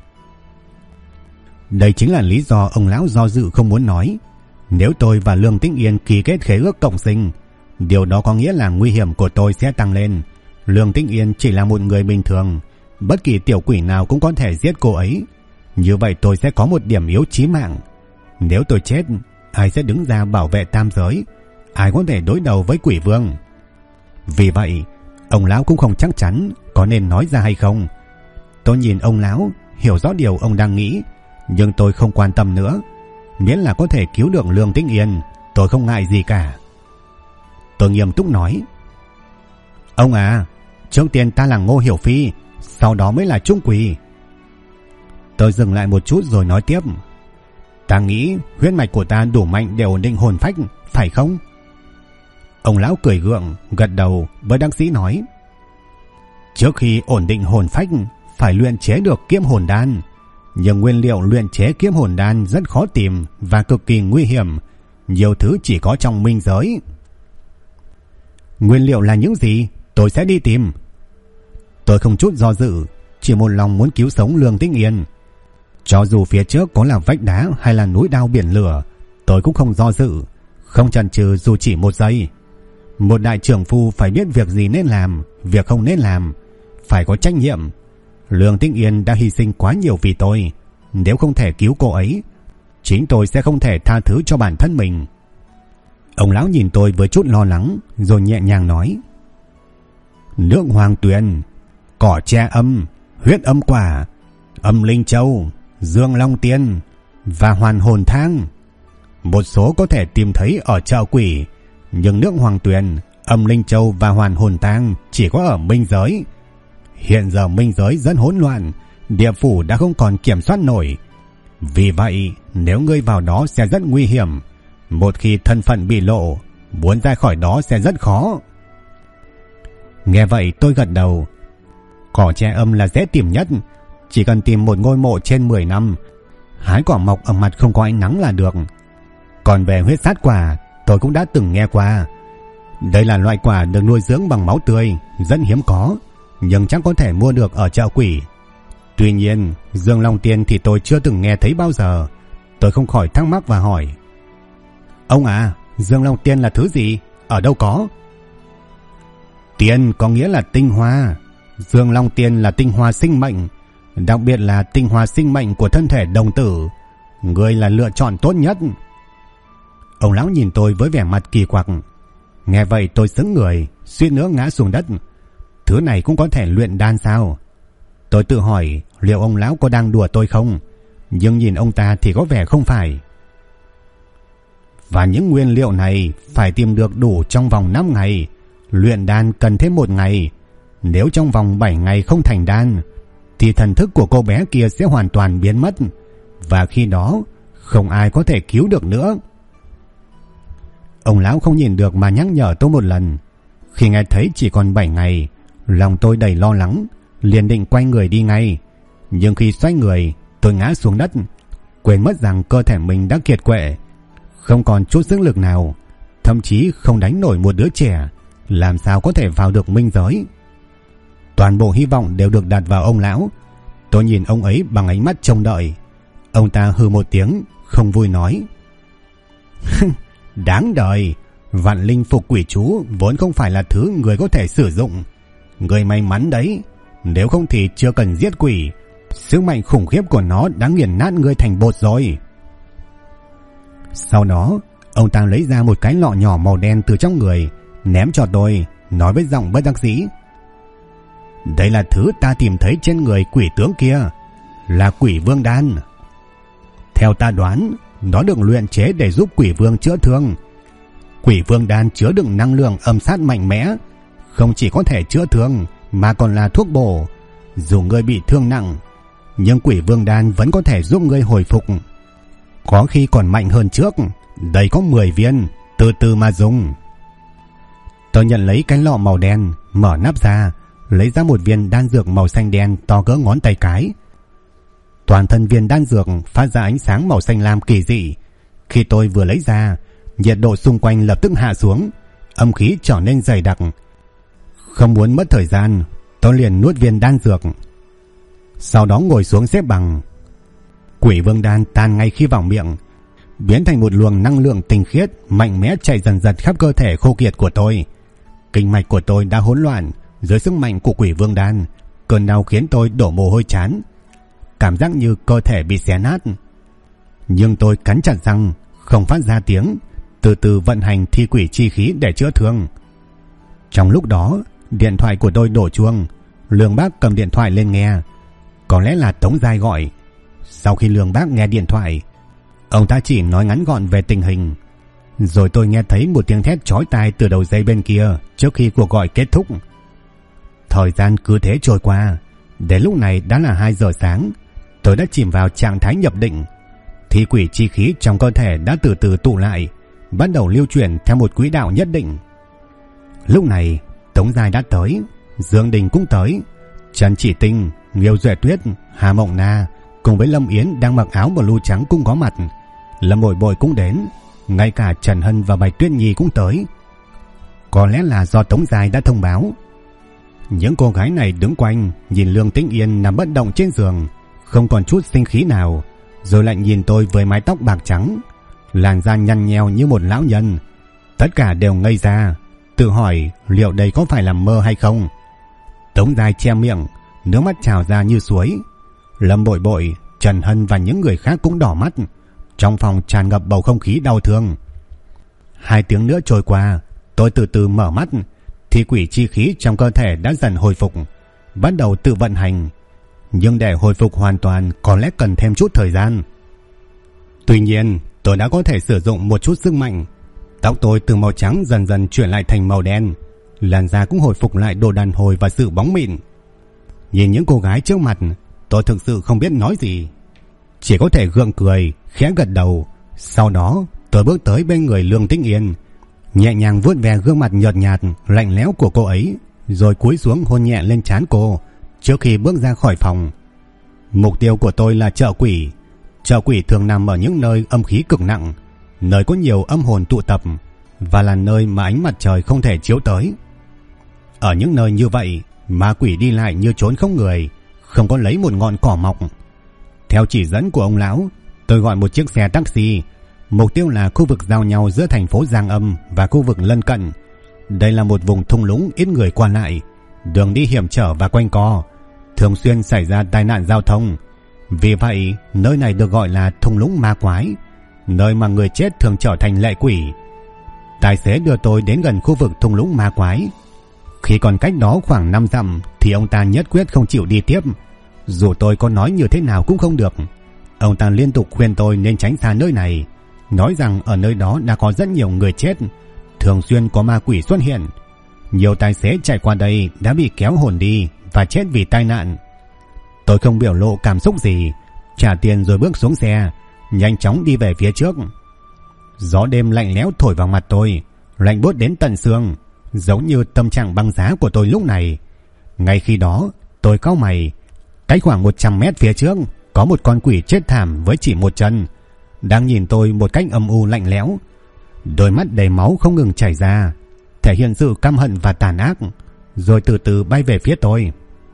Đây chính là lý do ông lão do dự không muốn nói. Nếu tôi và Lương Tĩnh Yên ký kết khế ước cộng sinh, điều đó có nghĩa là nguy hiểm của tôi sẽ tăng lên. Lương Tĩnh Yên chỉ là một người bình thường, bất kỳ tiểu quỷ nào cũng có thể giết cô ấy. Như vậy tôi sẽ có một điểm yếu chí mạng. Nếu tôi chết, ai sẽ đứng ra bảo vệ tam giới? Ai có thể đối đầu với Quỷ Vương? Vì vậy, ông lão cũng không chắc chắn có nên nói ra hay không. Tôi nhìn ông lão, hiểu rõ điều ông đang nghĩ, nhưng tôi không quan tâm nữa. Miễn là có thể cứu được Lương Tĩnh Yên, tôi không ngại gì cả. Tôi nghiêm túc nói: "Ông à, trước tiên ta là Ngô Hiểu Phi, sau đó mới là trung quỷ. Tôi dừng lại một chút rồi nói tiếp. Ta nghĩ huyết mạch của ta đủ mạnh để ổn định hồn phách, phải không? Ông lão cười gượng, gật đầu, bất đắc dĩ nói. Trước khi ổn định hồn phách phải luyện chế được kiếm hồn đan, nhưng nguyên liệu luyện chế kiếm hồn đan rất khó tìm và cực kỳ nguy hiểm, nhiều thứ chỉ có trong minh giới. Nguyên liệu là những gì? Tôi sẽ đi tìm. Tôi không chút do dự, chỉ một lòng muốn cứu sống Lương Tĩnh Yên. Cho dù phía trước có là vách đá hay là núi đao biển lửa, tôi cũng không do dự, không chần chừ dù chỉ một giây. Một đại trưởng phu phải biết việc gì nên làm, việc không nên làm, phải có trách nhiệm. Lương Tĩnh Yên đã hy sinh quá nhiều vì tôi, nếu không thể cứu cô ấy, chính tôi sẽ không thể tha thứ cho bản thân mình. Ông lão nhìn tôi với chút lo lắng, rồi nhẹ nhàng nói. Nước Hoàng Tuyền, cỏ tre âm, huyết âm quả, âm linh châu, dương long tiên và hoàn hồn thang. Một số có thể tìm thấy ở chợ quỷ, nhưng nước Hoàng Tuyền, âm linh châu và hoàn hồn thang chỉ có ở minh giới. Hiện giờ minh giới rất hỗn loạn, địa phủ đã không còn kiểm soát nổi. Vì vậy, nếu ngươi vào đó sẽ rất nguy hiểm. Một khi thân phận bị lộ, muốn ra khỏi đó sẽ rất khó. Nghe vậy tôi gật đầu. Cỏ tre âm là dễ tìm nhất, chỉ cần tìm một ngôi mộ trên 10 năm, hái quả mọc ở mặt không có ánh nắng là được. Còn về huyết sát quả, tôi cũng đã từng nghe qua. Đây là loại quả được nuôi dưỡng bằng máu tươi, rất hiếm có, nhưng chắc có thể mua được ở chợ quỷ. Tuy nhiên, dương long tiên thì tôi chưa từng nghe thấy bao giờ. Tôi không khỏi thắc mắc và hỏi. Ông à, dương long tiên là thứ gì? Ở đâu có? Tiên có nghĩa là tinh hoa. Dương long tiên là tinh hoa sinh mệnh, đặc biệt là tinh hoa sinh mệnh của thân thể đồng tử. Ngươi là lựa chọn tốt nhất. Ông lão nhìn tôi với vẻ mặt kỳ quặc. Nghe vậy tôi sững người, suýt nữa ngã xuống đất. Thứ này cũng có thể luyện đan sao? Tôi tự hỏi liệu ông lão có đang đùa tôi không, nhưng nhìn ông ta thì có vẻ không phải. Và những nguyên liệu này phải tìm được đủ trong vòng 5 ngày. Luyện đan cần thêm 1 ngày. Nếu trong vòng 7 ngày không thành đan, thì thần thức của cô bé kia sẽ hoàn toàn biến mất, và khi đó không ai có thể cứu được nữa. Ông lão không nhìn được mà nhắc nhở tôi một lần. Khi nghe thấy chỉ còn 7 ngày, lòng tôi đầy lo lắng, liền định quay người đi ngay. Nhưng khi xoay người, tôi ngã xuống đất, quên mất rằng cơ thể mình đã kiệt quệ, không còn chút sức lực nào, thậm chí không đánh nổi một đứa trẻ, làm sao có thể vào được minh giới. Toàn bộ hy vọng đều được đặt vào ông lão. Tôi nhìn ông ấy bằng ánh mắt trông đợi. Ông ta hừ một tiếng, không vui nói. Đáng đời, vạn linh phục quỷ chú vốn không phải là thứ người có thể sử dụng. Người may mắn đấy, nếu không thì chưa cần giết quỷ, sức mạnh khủng khiếp của nó đã nghiền nát người thành bột rồi. Sau đó, ông ta lấy ra một cái lọ nhỏ màu đen từ trong người, ném cho tôi, nói với giọng bất đắc dĩ. Đây là thứ ta tìm thấy trên người quỷ tướng kia, là quỷ vương đan. Theo ta đoán, nó được luyện chế để giúp quỷ vương chữa thương. Quỷ vương đan chứa đựng năng lượng âm sát mạnh mẽ, không chỉ có thể chữa thương mà còn là thuốc bổ. Dù ngươi bị thương nặng, nhưng quỷ vương đan vẫn có thể giúp ngươi hồi phục, có khi còn mạnh hơn trước. Đây có 10 viên, từ từ mà dùng. Tôi nhận lấy cái lọ màu đen, mở nắp ra, lấy ra một viên đan dược màu xanh đen to cỡ ngón tay cái. Toàn thân viên đan dược phát ra ánh sáng màu xanh lam kỳ dị. Khi tôi vừa lấy ra, nhiệt độ xung quanh lập tức hạ xuống, âm khí trở nên dày đặc. Không muốn mất thời gian, tôi liền nuốt viên đan dược, sau đó ngồi xuống xếp bằng. Quỷ vương đan tan ngay khi vào miệng, biến thành một luồng năng lượng tinh khiết mạnh mẽ chạy dần dần khắp cơ thể khô kiệt của tôi. Kinh mạch của tôi đã hỗn loạn dưới sức mạnh của quỷ vương đan. Cơn đau khiến tôi đổ mồ hôi chán, cảm giác như cơ thể bị xé nát. Nhưng tôi cắn chặt răng, không phát ra tiếng, từ từ vận hành thi quỷ chi khí để chữa thương. Trong lúc đó, điện thoại của tôi đổ chuông. Lương Bác cầm điện thoại lên nghe. Có lẽ là Tống Giai gọi. Sau khi Lương Bác nghe điện thoại, ông ta chỉ nói ngắn gọn về tình hình. Rồi tôi nghe thấy một tiếng thét chói tai từ đầu dây bên kia trước khi cuộc gọi kết thúc. Thời gian cứ thế trôi qua, Đến lúc này đã là 2 giờ sáng, tôi đã chìm vào trạng thái nhập định. Thi quỷ chi khí trong cơ thể đã từ từ tụ lại, bắt đầu lưu chuyển theo một quỹ đạo nhất định. Lúc này Tống Giai đã tới, Dương Đình cũng tới, Trần Chỉ Tinh, Nghiêu Duệ Tuyết, Hà Mộng Na cùng với Lâm Yến đang mặc áo blue trắng cũng có mặt. Lâm Bội Bội cũng đến, ngay cả Trần Hân và Bạch Tuyết Nhi cũng tới. Có lẽ là do Tống Giai đã thông báo. Những cô gái này đứng quanh nhìn Lương Tĩnh Yên nằm bất động trên giường, không còn chút sinh khí nào, rồi lại nhìn tôi với mái tóc bạc trắng, làn da nhăn nheo như một lão nhân. Tất cả đều ngây ra, tự hỏi liệu đây có phải là mơ hay không. Tống Giai che miệng, nước mắt trào ra như suối. Lâm Bội Bội, Trần Hân và những người khác cũng đỏ mắt. Trong phòng tràn ngập bầu không khí đau thương. 2 tiếng nữa trôi qua, tôi từ từ mở mắt, thì quỷ chi khí trong cơ thể đã dần hồi phục, bắt đầu tự vận hành. Nhưng để hồi phục hoàn toàn có lẽ cần thêm chút thời gian. Tuy nhiên, tôi đã có thể sử dụng một chút sức mạnh. Tóc tôi từ màu trắng dần dần chuyển lại thành màu đen, làn da cũng hồi phục lại độ đàn hồi và sự bóng mịn. Nhìn những cô gái trước mặt, tôi thực sự không biết nói gì, chỉ có thể gượng cười, khẽ gật đầu. Sau đó tôi bước tới bên người Lương Tĩnh Yên, nhẹ nhàng vuốt ve gương mặt nhợt nhạt, lạnh lẽo của cô ấy, rồi cúi xuống hôn nhẹ lên trán cô trước khi bước ra khỏi phòng. Mục tiêu của tôi là chợ quỷ. Chợ quỷ thường nằm ở những nơi âm khí cực nặng, nơi có nhiều âm hồn tụ tập, và là nơi mà ánh mặt trời không thể chiếu tới. Ở những nơi như vậy, ma quỷ đi lại như trốn không người, không có lấy một ngọn cỏ mọc. Theo chỉ dẫn của ông lão, tôi gọi một chiếc xe taxi. Mục tiêu là khu vực giao nhau giữa thành phố Giang Âm và khu vực lân cận. Đây là một vùng thung lũng ít người qua lại, đường đi hiểm trở và quanh co, thường xuyên xảy ra tai nạn giao thông. Vì vậy, nơi này được gọi là thung lũng ma quái, nơi mà người chết thường trở thành lệ quỷ. Tài xế đưa tôi đến gần khu vực thung lũng ma quái. Khi còn cách đó khoảng 5 dặm thì ông ta nhất quyết không chịu đi tiếp. Dù tôi có nói như thế nào cũng không được. Ông ta liên tục khuyên tôi nên tránh xa nơi này, nói rằng ở nơi đó đã có rất nhiều người chết, thường xuyên có ma quỷ xuất hiện. Nhiều tài xế chạy qua đây đã bị kéo hồn đi và chết vì tai nạn. Tôi không biểu lộ cảm xúc gì, trả tiền rồi bước xuống xe, nhanh chóng đi về phía trước. Gió đêm lạnh lẽo thổi vào mặt tôi, lạnh buốt đến tận xương, giống như tâm trạng băng giá của tôi lúc này. Ngay khi đó, tôi cau mày. Cách khoảng 100 mét phía trước có một con quỷ chết thảm với chỉ một chân, đang nhìn tôi một cách âm u lạnh lẽo. Đôi mắt đầy máu không ngừng chảy ra, thể hiện sự căm hận và tàn ác, rồi từ từ bay về phía tôi.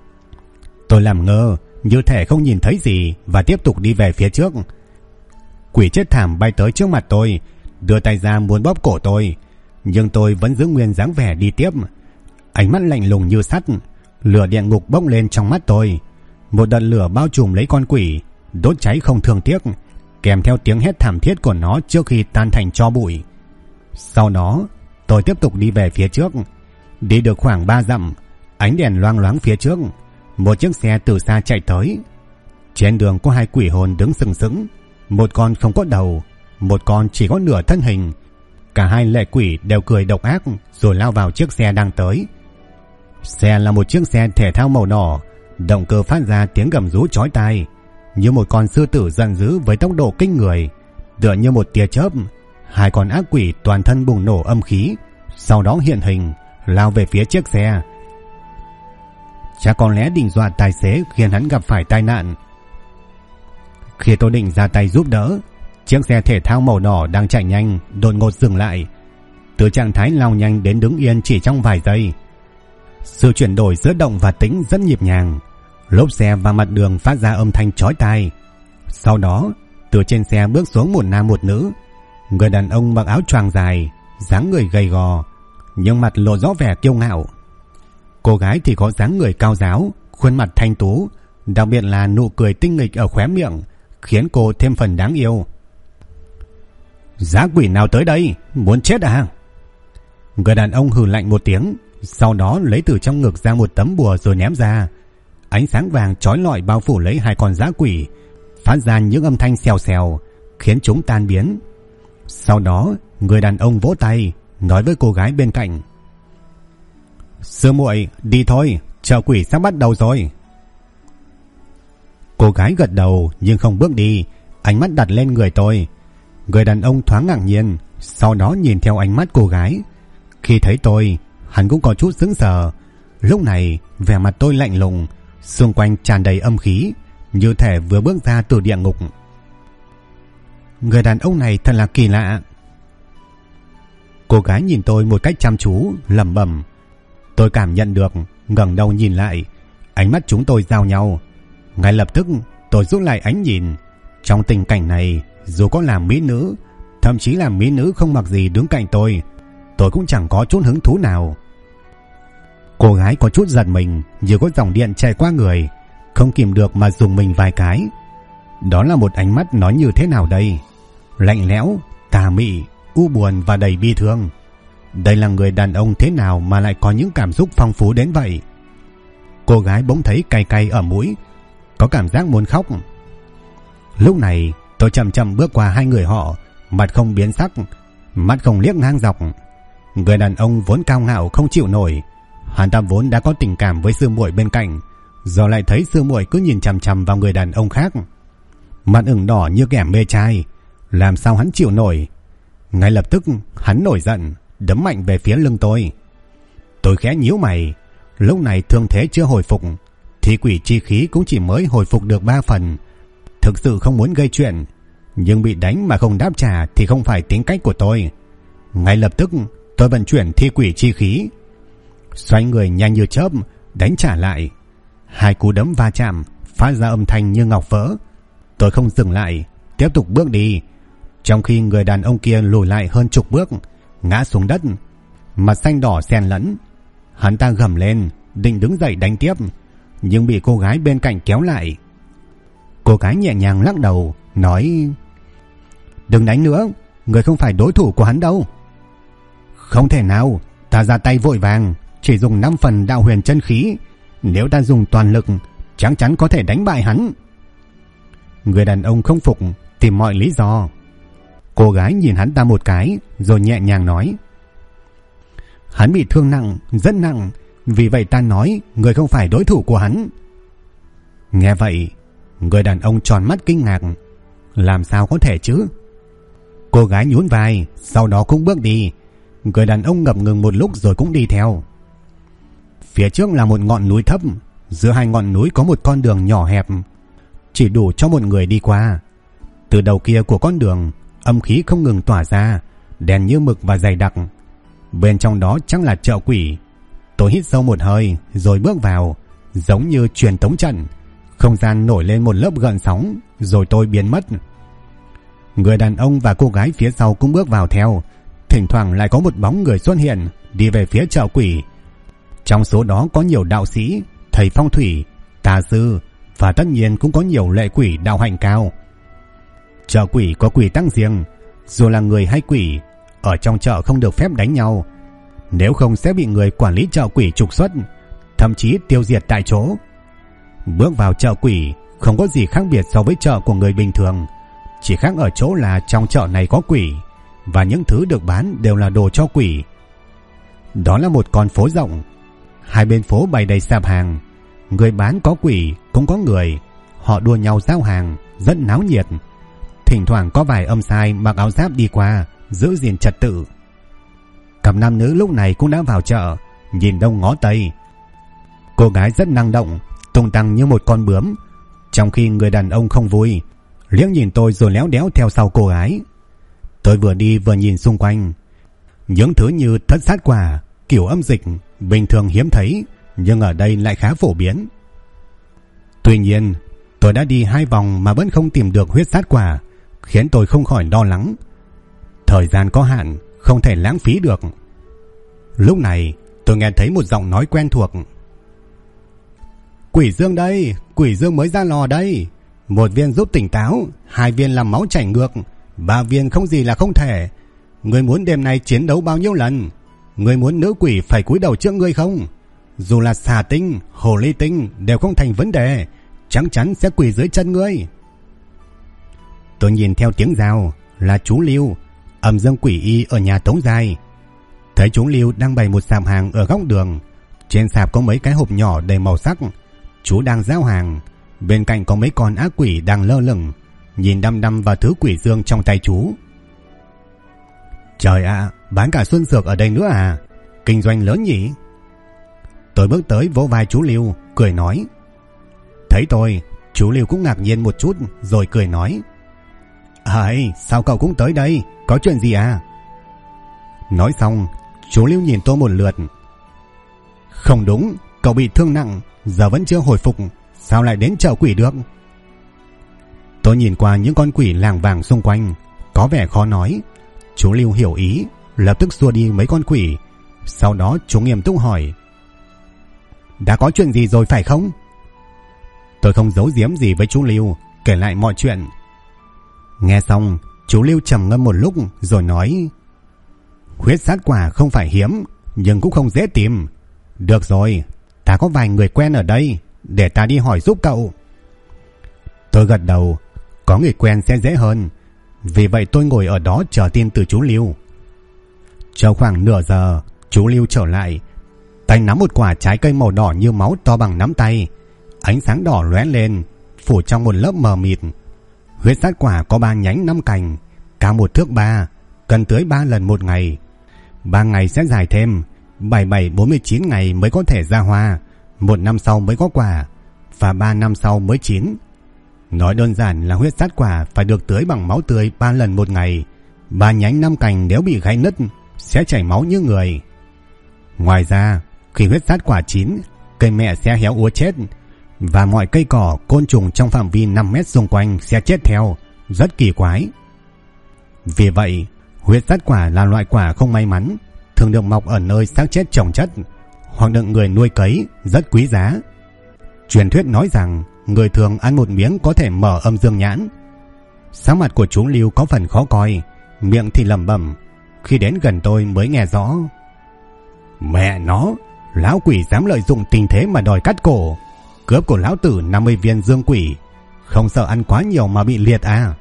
Tôi làm ngơ, như thể không nhìn thấy gì, và tiếp tục đi về phía trước. Quỷ chết thảm bay tới trước mặt tôi, đưa tay ra muốn bóp cổ tôi, nhưng tôi vẫn giữ nguyên dáng vẻ đi tiếp. Ánh mắt lạnh lùng như sắt, lửa địa ngục bốc lên trong mắt tôi. Một đợt lửa bao trùm lấy con quỷ, đốt cháy không thương tiếc, kèm theo tiếng hét thảm thiết của nó trước khi tan thành tro bụi. Sau đó, tôi tiếp tục đi về phía trước. Đi được khoảng 3 dặm, ánh đèn loang loáng phía trước, một chiếc xe từ xa chạy tới. Trên đường có 2 quỷ hồn đứng sừng sững, một con không có đầu, một con chỉ có nửa thân hình. Cả 2 lệ quỷ đều cười độc ác rồi lao vào chiếc xe đang tới. Xe là một chiếc xe thể thao màu đỏ, động cơ phát ra tiếng gầm rú chói tai, như một con sư tử giận dữ với tốc độ kinh người. Tựa như một tia chớp, 2 con ác quỷ toàn thân bùng nổ âm khí, sau đó hiện hình, lao về phía chiếc xe. Chắc có lẽ định dọa tài xế khiến hắn gặp phải tai nạn. Khi tôi định ra tay giúp đỡ, chiếc xe thể thao màu đỏ đang chạy nhanh đột ngột dừng lại, từ trạng thái lao nhanh đến đứng yên chỉ trong vài giây. Sự chuyển đổi giữa động và tĩnh rất nhịp nhàng. Lốp xe và mặt đường phát ra âm thanh chói tai. Sau đó, từ trên xe bước xuống một nam một nữ. Người đàn ông mặc áo choàng dài, dáng người gầy gò, nhưng mặt lộ rõ vẻ kiêu ngạo. Cô gái thì có dáng người cao ráo, khuôn mặt thanh tú, đặc biệt là nụ cười tinh nghịch ở khóe miệng, khiến cô thêm phần đáng yêu. Dã quỷ nào tới đây? Muốn chết à? Người đàn ông hừ lạnh một tiếng, sau đó lấy từ trong ngực ra một tấm bùa rồi ném ra. Ánh sáng vàng chói lọi bao phủ lấy 2 con dã quỷ, phát ra những âm thanh xèo xèo, khiến chúng tan biến. Sau đó, người đàn ông vỗ tay, nói với cô gái bên cạnh: Sư muội, đi thôi, chợ quỷ sắp bắt đầu rồi. Cô gái gật đầu nhưng không bước đi, ánh mắt đặt lên người tôi. Người đàn ông thoáng ngạc nhiên, sau đó nhìn theo ánh mắt cô gái. Khi thấy tôi, hắn cũng có chút sững sờ. Lúc này vẻ mặt tôi lạnh lùng, xung quanh tràn đầy âm khí, như thể vừa bước ra từ địa ngục. Người đàn ông này thật là kỳ lạ. Cô gái nhìn tôi một cách chăm chú, lẩm bẩm. Tôi cảm nhận được, ngẩng đầu nhìn lại, ánh mắt chúng tôi giao nhau. Ngay lập tức tôi rút lại ánh nhìn. Trong tình cảnh này, dù có là mỹ nữ, thậm chí là mỹ nữ không mặc gì đứng cạnh tôi cũng chẳng có chút hứng thú nào. Cô gái có chút giật mình, như có dòng điện chạy qua người, không kìm được mà dùng mình vài cái. Đó là một ánh mắt nói như thế nào đây? Lạnh lẽo, tà mị, u buồn và đầy bi thương. Đây là người đàn ông thế nào mà lại có những cảm xúc phong phú đến vậy? Cô gái bỗng thấy cay cay ở mũi, có cảm giác muốn khóc. Lúc này tôi chậm chậm bước qua hai người họ, mặt không biến sắc, mắt không liếc ngang dọc. Người đàn ông vốn cao ngạo không chịu nổi, hắn ta vốn đã có tình cảm với sư muội bên cạnh, giờ lại thấy sư muội cứ nhìn chằm chằm vào người đàn ông khác, mặt ửng đỏ như kẻ mê trai, làm sao hắn chịu nổi? Ngay lập tức hắn nổi giận, đấm mạnh về phía lưng tôi. Tôi khẽ nhíu mày, lúc này thương thế chưa hồi phục, thì quỷ chi khí cũng chỉ mới hồi phục được 3 phần. Thực sự không muốn gây chuyện, nhưng bị đánh mà không đáp trả thì không phải tính cách của tôi. Ngay lập tức tôi vận chuyển thi quỷ chi khí, xoay người nhanh như chớp đánh trả lại. Hai cú đấm va chạm phát ra âm thanh như ngọc vỡ. Tôi không dừng lại, tiếp tục bước đi, trong khi người đàn ông kia lùi lại hơn chục bước, ngã xuống đất, mặt xanh đỏ xen lẫn. Hắn ta gầm lên định đứng dậy đánh tiếp, nhưng bị cô gái bên cạnh kéo lại. Cô gái nhẹ nhàng lắc đầu, nói: "Đừng đánh nữa, người không phải đối thủ của hắn đâu." "Không thể nào, ta ra tay vội vàng, chỉ dùng 5 phần đạo huyền chân khí, nếu ta dùng toàn lực chắc chắn có thể đánh bại hắn." Người đàn ông không phục, tìm mọi lý do. Cô gái nhìn hắn ta một cái rồi nhẹ nhàng nói: "Hắn bị thương nặng, rất nặng, vì vậy ta nói người không phải đối thủ của hắn." Nghe vậy, người đàn ông tròn mắt kinh ngạc. Làm sao có thể chứ? Cô gái nhún vai, sau đó cũng bước đi. Người đàn ông ngập ngừng một lúc rồi cũng đi theo. Phía trước là một ngọn núi thấp, giữa hai ngọn núi có một con đường nhỏ hẹp, chỉ đủ cho một người đi qua. Từ đầu kia của con đường, âm khí không ngừng tỏa ra, đen như mực và dày đặc. Bên trong đó chắc là chợ quỷ. Tôi hít sâu một hơi rồi bước vào, giống như truyền tống trận. Không gian nổi lên một lớp gợn sóng, rồi tôi biến mất. Người đàn ông và cô gái phía sau cũng bước vào theo. Thỉnh thoảng lại có một bóng người xuất hiện, đi về phía chợ quỷ. Trong số đó có nhiều đạo sĩ, thầy phong thủy, tà sư, và tất nhiên cũng có nhiều lệ quỷ đạo hạnh cao. Chợ quỷ có quy tắc riêng, dù là người hay quỷ, ở trong chợ không được phép đánh nhau, nếu không sẽ bị người quản lý chợ quỷ trục xuất, thậm chí tiêu diệt tại chỗ. Bước vào chợ quỷ không có gì khác biệt so với chợ của người bình thường, chỉ khác ở chỗ là trong chợ này có quỷ, và những thứ được bán đều là đồ cho quỷ. Đó là một con phố rộng, hai bên phố bày đầy sạp hàng, người bán có quỷ cũng có người, họ đua nhau giao hàng, rất náo nhiệt. Thỉnh thoảng có vài âm sai mặc áo giáp đi qua, giữ gìn trật tự. Cặp nam nữ lúc này cũng đã vào chợ, nhìn đông ngó tây. Cô gái rất năng động, tung tăng như một con bướm, trong khi người đàn ông không vui, liếc nhìn tôi rồi léo đéo theo sau cô gái. Tôi vừa đi vừa nhìn xung quanh. Những thứ như thất sát quả, kiểu âm dịch, bình thường hiếm thấy, nhưng ở đây lại khá phổ biến. Tuy nhiên, tôi đã đi 2 vòng mà vẫn không tìm được huyết sát quả, khiến tôi không khỏi lo lắng. Thời gian có hạn, không thể lãng phí được. Lúc này, tôi nghe thấy một giọng nói quen thuộc. "Quỷ dương đây, quỷ dương mới ra lò đây. 1 viên giúp tỉnh táo, 2 viên làm máu chảy ngược, 3 viên không gì là không thể. Ngươi muốn đêm nay chiến đấu bao nhiêu lần? Ngươi muốn nữ quỷ phải cúi đầu trước ngươi không? Dù là xà tinh, hồ ly tinh đều không thành vấn đề, chắc chắn sẽ quỳ dưới chân ngươi." Tôi nhìn theo tiếng rào, là chú Lưu, âm dương quỷ y ở nhà Tống Giai. Thấy chú Lưu đang bày một sạp hàng ở góc đường. Trên sạp có mấy cái hộp nhỏ đầy màu sắc. Chú đang giao hàng. Bên cạnh có mấy con ác quỷ đang lơ lửng, nhìn đăm đăm vào thứ quỷ dương trong tay chú. Trời ạ, bán cả xuân dược ở đây nữa à? Kinh doanh lớn nhỉ? Tôi bước tới vỗ vai chú Lưu, cười nói. Thấy tôi, chú Lưu cũng ngạc nhiên một chút rồi cười nói. Ây, sao cậu cũng tới đây? Có chuyện gì à? Nói xong, chú Lưu nhìn tôi một lượt. Không đúng, cậu bị thương nặng, giờ vẫn chưa hồi phục, sao lại đến chợ quỷ được? Tôi nhìn qua những con quỷ làng vàng xung quanh, có vẻ khó nói. Chú Lưu hiểu ý, lập tức xua đi mấy con quỷ. Sau đó chú nghiêm túc hỏi. Đã có chuyện gì rồi phải không? Tôi không giấu giếm gì với chú Lưu, kể lại mọi chuyện. Nghe xong, chú Lưu trầm ngâm một lúc rồi nói. Huyết sát quả không phải hiếm, nhưng cũng không dễ tìm. Được rồi, ta có vài người quen ở đây, để ta đi hỏi giúp cậu. Tôi gật đầu, có người quen sẽ dễ hơn. Vì vậy tôi ngồi ở đó chờ tin từ chú Lưu. Chờ khoảng nửa giờ, chú Lưu trở lại, tay nắm một quả trái cây màu đỏ như máu to bằng nắm tay. Ánh sáng đỏ lóe lên, phủ trong một lớp mờ mịt. Huyết sát quả có 3 nhánh 5 cành, cao 1 thước 3, cần tưới 3 lần một ngày. 3 ngày sẽ dài thêm, 47-49 ngày mới có thể ra hoa, 1 năm sau mới có quả, và 3 năm sau mới chín. Nói đơn giản là huyết sát quả phải được tưới bằng máu tươi 3 lần một ngày. 3 nhánh 5 cành nếu bị gãy nứt sẽ chảy máu như người. Ngoài ra, khi huyết sát quả chín, cây mẹ sẽ héo úa chết, và mọi cây cỏ, côn trùng trong phạm vi 5 mét xung quanh sẽ chết theo, rất kỳ quái. Vì vậy, huyết sát quả là loại quả không may mắn, thường được mọc ở nơi xác chết chồng chất, hoặc được người nuôi cấy, rất quý giá. Truyền thuyết nói rằng người thường ăn một miếng có thể mở âm dương nhãn. Sắc mặt của chú Lưu có phần khó coi, miệng thì lẩm bẩm. Khi đến gần tôi mới nghe rõ. Mẹ nó, lão quỷ dám lợi dụng tình thế mà đòi cắt cổ, cướp của lão tử 50 viên dương quỷ, không sợ ăn quá nhiều mà bị liệt à?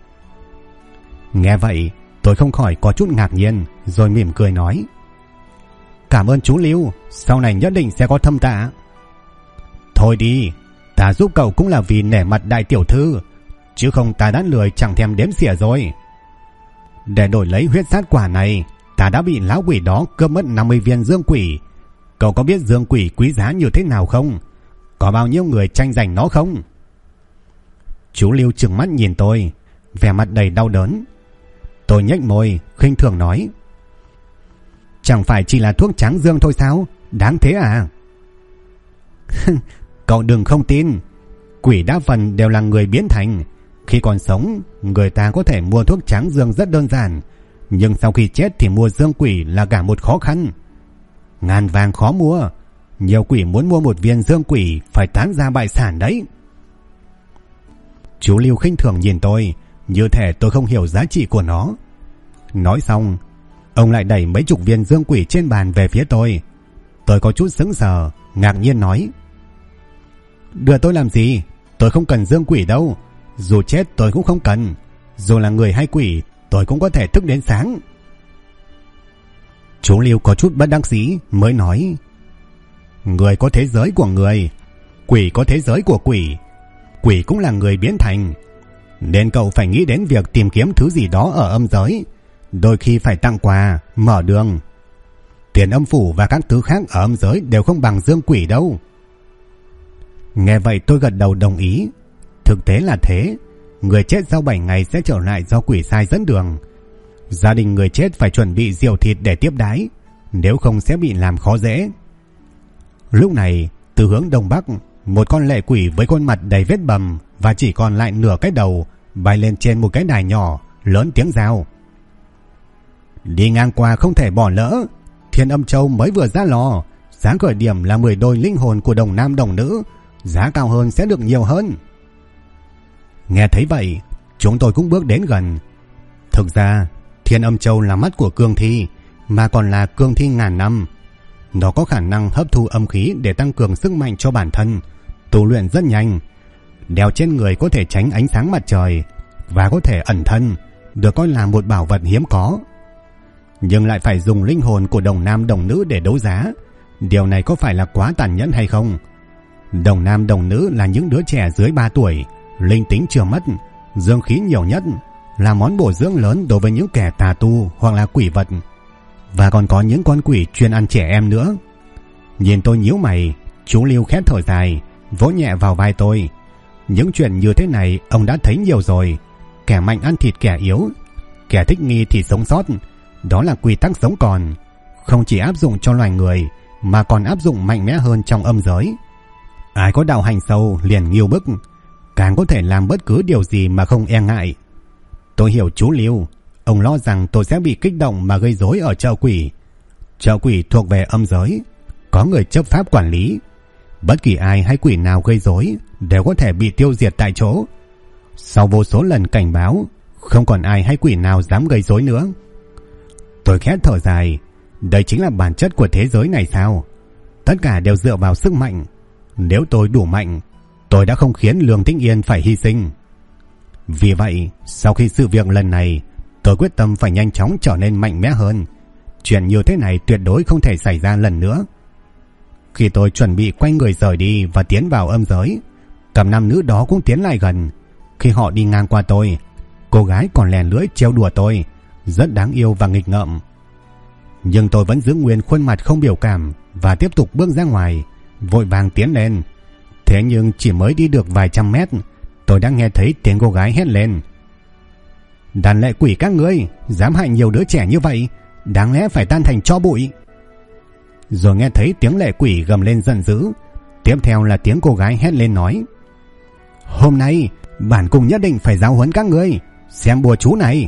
Nghe vậy, tôi không khỏi có chút ngạc nhiên, rồi mỉm cười nói. Cảm ơn chú Lưu, sau này nhất định sẽ có thâm tạ. Thôi đi, ta giúp cậu cũng là vì nể mặt đại tiểu thư, chứ không ta đã lười chẳng thèm đếm xỉa rồi. Để đổi lấy huyết sát quả này, ta đã bị lão quỷ đó cướp mất 50 viên dương quỷ. Cậu có biết dương quỷ quý giá như thế nào không? Có bao nhiêu người tranh giành nó không? Chú Lưu trừng mắt nhìn tôi, vẻ mặt đầy đau đớn. Tôi nhếch môi, khinh thường nói. Chẳng phải chỉ là thuốc tráng dương thôi sao? Đáng thế à? Cậu đừng không tin. Quỷ đa phần đều là người biến thành. Khi còn sống, người ta có thể mua thuốc tráng dương rất đơn giản, nhưng sau khi chết thì mua dương quỷ là cả một khó khăn. Ngàn vàng khó mua. Nhiều quỷ muốn mua một viên dương quỷ phải tán ra bại sản đấy. Chú Lưu khinh thường nhìn tôi, như thể tôi không hiểu giá trị của nó. Nói xong, ông lại đẩy mấy chục viên dương quỷ trên bàn về phía tôi. Tôi có chút sững sờ, ngạc nhiên nói. Đưa tôi làm gì? Tôi không cần dương quỷ đâu. Dù chết tôi cũng không cần. Dù là người hay quỷ, tôi cũng có thể thức đến sáng. Chú Lưu có chút bất đắc dĩ mới nói. Người có thế giới của người, quỷ có thế giới của quỷ. Quỷ cũng là người biến thành, nên cậu phải nghĩ đến việc tìm kiếm thứ gì đó ở âm giới. Đôi khi phải tặng quà, mở đường. Tiền âm phủ và các thứ khác ở âm giới đều không bằng dương quỷ đâu. Nghe vậy tôi gật đầu đồng ý. Thực tế là thế. Người chết sau 7 ngày sẽ trở lại do quỷ sai dẫn đường. Gia đình người chết phải chuẩn bị rượu thịt để tiếp đái, nếu không sẽ bị làm khó dễ. Lúc này, từ hướng đông bắc, một con lệ quỷ với khuôn mặt đầy vết bầm và chỉ còn lại nửa cái đầu bay lên trên một cái đài nhỏ, lớn tiếng rao. Đi ngang qua không thể bỏ lỡ. Thiên Âm Châu mới vừa ra lò, giá khởi điểm là 10 đôi linh hồn của đồng nam đồng nữ, giá cao hơn sẽ được nhiều hơn. Nghe thấy vậy, chúng tôi cũng bước đến gần. Thực ra, Thiên Âm Châu là mắt của cương thi, mà còn là cương thi ngàn năm. Nó có khả năng hấp thu âm khí để tăng cường sức mạnh cho bản thân, tu luyện rất nhanh. Đeo trên người có thể tránh ánh sáng mặt trời và có thể ẩn thân, được coi là một bảo vật hiếm có. Nhưng lại phải dùng linh hồn của đồng nam đồng nữ để đấu giá. Điều này có phải là quá tàn nhẫn hay không? Đồng nam đồng nữ là những đứa trẻ dưới 3 tuổi, linh tính chưa mất, dương khí nhiều nhất, là món bổ dưỡng lớn đối với những kẻ tà tu hoặc là quỷ vật. Và còn có những con quỷ chuyên ăn trẻ em nữa. Nhìn tôi nhíu mày, chú Lưu khẽ thở dài, vỗ nhẹ vào vai tôi. Những chuyện như thế này ông đã thấy nhiều rồi. Kẻ mạnh ăn thịt kẻ yếu, kẻ thích nghi thì sống sót. Đó là quy tắc sống còn, không chỉ áp dụng cho loài người mà còn áp dụng mạnh mẽ hơn trong âm giới. Ai có đạo hành sâu liền nghiêu bức, càng có thể làm bất cứ điều gì mà không e ngại. Tôi hiểu chú Lưu, ông lo rằng tôi sẽ bị kích động mà gây rối ở chợ quỷ. Chợ quỷ thuộc về âm giới, có người chấp pháp quản lý. Bất kỳ ai hay quỷ nào gây rối đều có thể bị tiêu diệt tại chỗ. Sau vô số lần cảnh báo, không còn ai hay quỷ nào dám gây rối nữa. Tôi khẽ thở dài, đây chính là bản chất của thế giới này sao? Tất cả đều dựa vào sức mạnh. Nếu tôi đủ mạnh, tôi đã không khiến Lương Tĩnh Yên phải hy sinh. Vì vậy, sau khi sự việc lần này, tôi quyết tâm phải nhanh chóng trở nên mạnh mẽ hơn. Chuyện như thế này tuyệt đối không thể xảy ra lần nữa. Khi tôi chuẩn bị quay người rời đi và tiến vào âm giới, cặp nam nữ đó cũng tiến lại gần. Khi họ đi ngang qua tôi, cô gái còn lèn lưỡi trêu đùa tôi, rất đáng yêu và nghịch ngợm. Nhưng tôi vẫn giữ nguyên khuôn mặt không biểu cảm và tiếp tục bước ra ngoài, vội vàng tiến lên. Thế nhưng chỉ mới đi được vài trăm mét, tôi đã nghe thấy tiếng cô gái hét lên: "Đàn lệ quỷ các ngươi, dám hại nhiều đứa trẻ như vậy, đáng lẽ phải tan thành tro bụi." Rồi nghe thấy tiếng lệ quỷ gầm lên giận dữ. Tiếp theo là tiếng cô gái hét lên nói: "Hôm nay bản cung nhất định phải giáo huấn các ngươi, xem bùa chú này."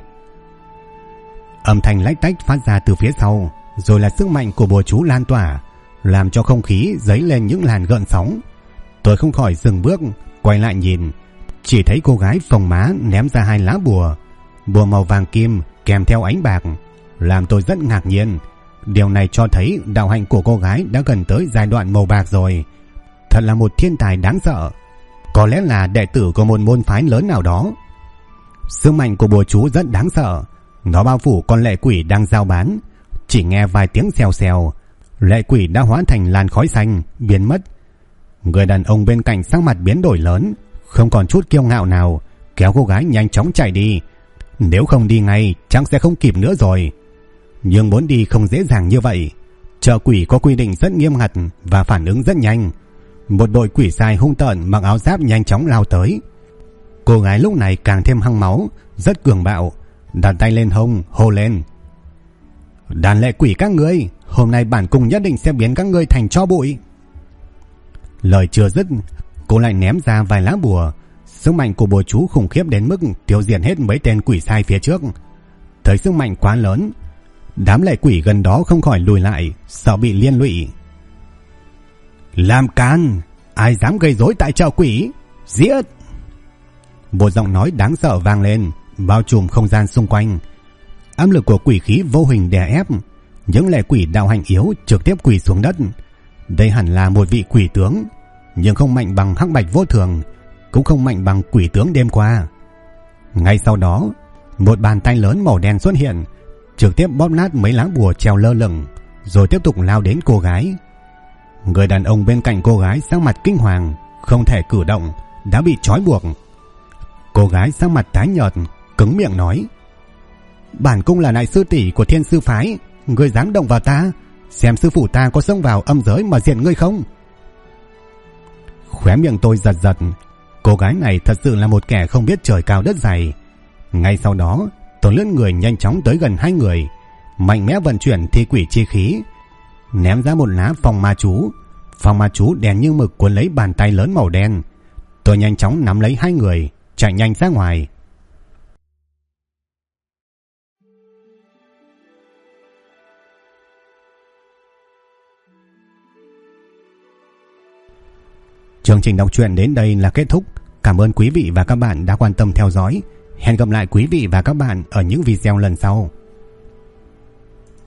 Âm thanh lách tách phát ra từ phía sau, rồi là sức mạnh của bùa chú lan tỏa, làm cho không khí dấy lên những làn gợn sóng. Tôi không khỏi dừng bước, quay lại nhìn, chỉ thấy cô gái phồng má ném ra 2 lá bùa, bùa màu vàng kim kèm theo ánh bạc, làm tôi rất ngạc nhiên. Điều này cho thấy đạo hạnh của cô gái đã gần tới giai đoạn màu bạc rồi. Thật là một thiên tài đáng sợ, có lẽ là đệ tử của một môn phái lớn nào đó. Sức mạnh của bùa chú rất đáng sợ, nó bao phủ con lệ quỷ đang giao bán. Chỉ nghe vài tiếng xèo xèo, lệ quỷ đã hóa thành làn khói xanh biến mất. Người đàn ông bên cạnh sắc mặt biến đổi lớn, không còn chút kiêu ngạo nào, kéo cô gái nhanh chóng chạy đi. Nếu không đi ngay chắc sẽ không kịp nữa rồi. Nhưng muốn đi không dễ dàng như vậy. Chợ quỷ có quy định rất nghiêm ngặt và phản ứng rất nhanh. Một đội quỷ sai hung tợn mặc áo giáp nhanh chóng lao tới. Cô gái lúc này càng thêm hăng máu, rất cường bạo, đặt tay lên hông hô lên: "Đàn lệ quỷ các ngươi, hôm nay bản cung nhất định sẽ biến các ngươi thành tro bụi." Lời chưa dứt, cô lại ném ra vài lá bùa. Sức mạnh của bùa chú khủng khiếp đến mức tiêu diệt hết mấy tên quỷ sai phía trước. Thấy sức mạnh quá lớn, đám lệ quỷ gần đó không khỏi lùi lại, sợ bị liên lụy. "Làm can, ai dám gây rối tại chợ quỷ, giết!" Một giọng nói đáng sợ vang lên, bao trùm không gian xung quanh. Áp lực của quỷ khí vô hình đè ép, những lệ quỷ đạo hành yếu trực tiếp quỳ xuống đất. Đây hẳn là một vị quỷ tướng, nhưng không mạnh bằng Hắc Bạch Vô Thường, cũng không mạnh bằng quỷ tướng đêm qua. Ngay sau đó, một bàn tay lớn màu đen xuất hiện, trực tiếp bóp nát mấy lá bùa treo lơ lửng, rồi tiếp tục lao đến cô gái. Người đàn ông bên cạnh cô gái sắc mặt kinh hoàng, không thể cử động, đã bị trói buộc. Cô gái sắc mặt tái nhợt, cứng miệng nói: "Bản cung là đại sư tỷ của Thiên Sư phái, ngươi dám động vào ta, xem sư phụ ta có xông vào âm giới mà diệt ngươi không." Khóe miệng tôi giật giật, cô gái này thật sự là một kẻ không biết trời cao đất dày. Ngay sau đó, tôi lướt người nhanh chóng tới gần 2 người, mạnh mẽ vận chuyển thi quỷ chi khí, ném ra một lá phong ma chú. Phong ma chú đen như mực cuốn lấy bàn tay lớn màu đen. Tôi nhanh chóng nắm lấy 2 người, chạy nhanh ra ngoài. Chương trình đọc truyện đến đây là kết thúc. Cảm ơn quý vị và các bạn đã quan tâm theo dõi. Hẹn gặp lại quý vị và các bạn ở những video lần sau.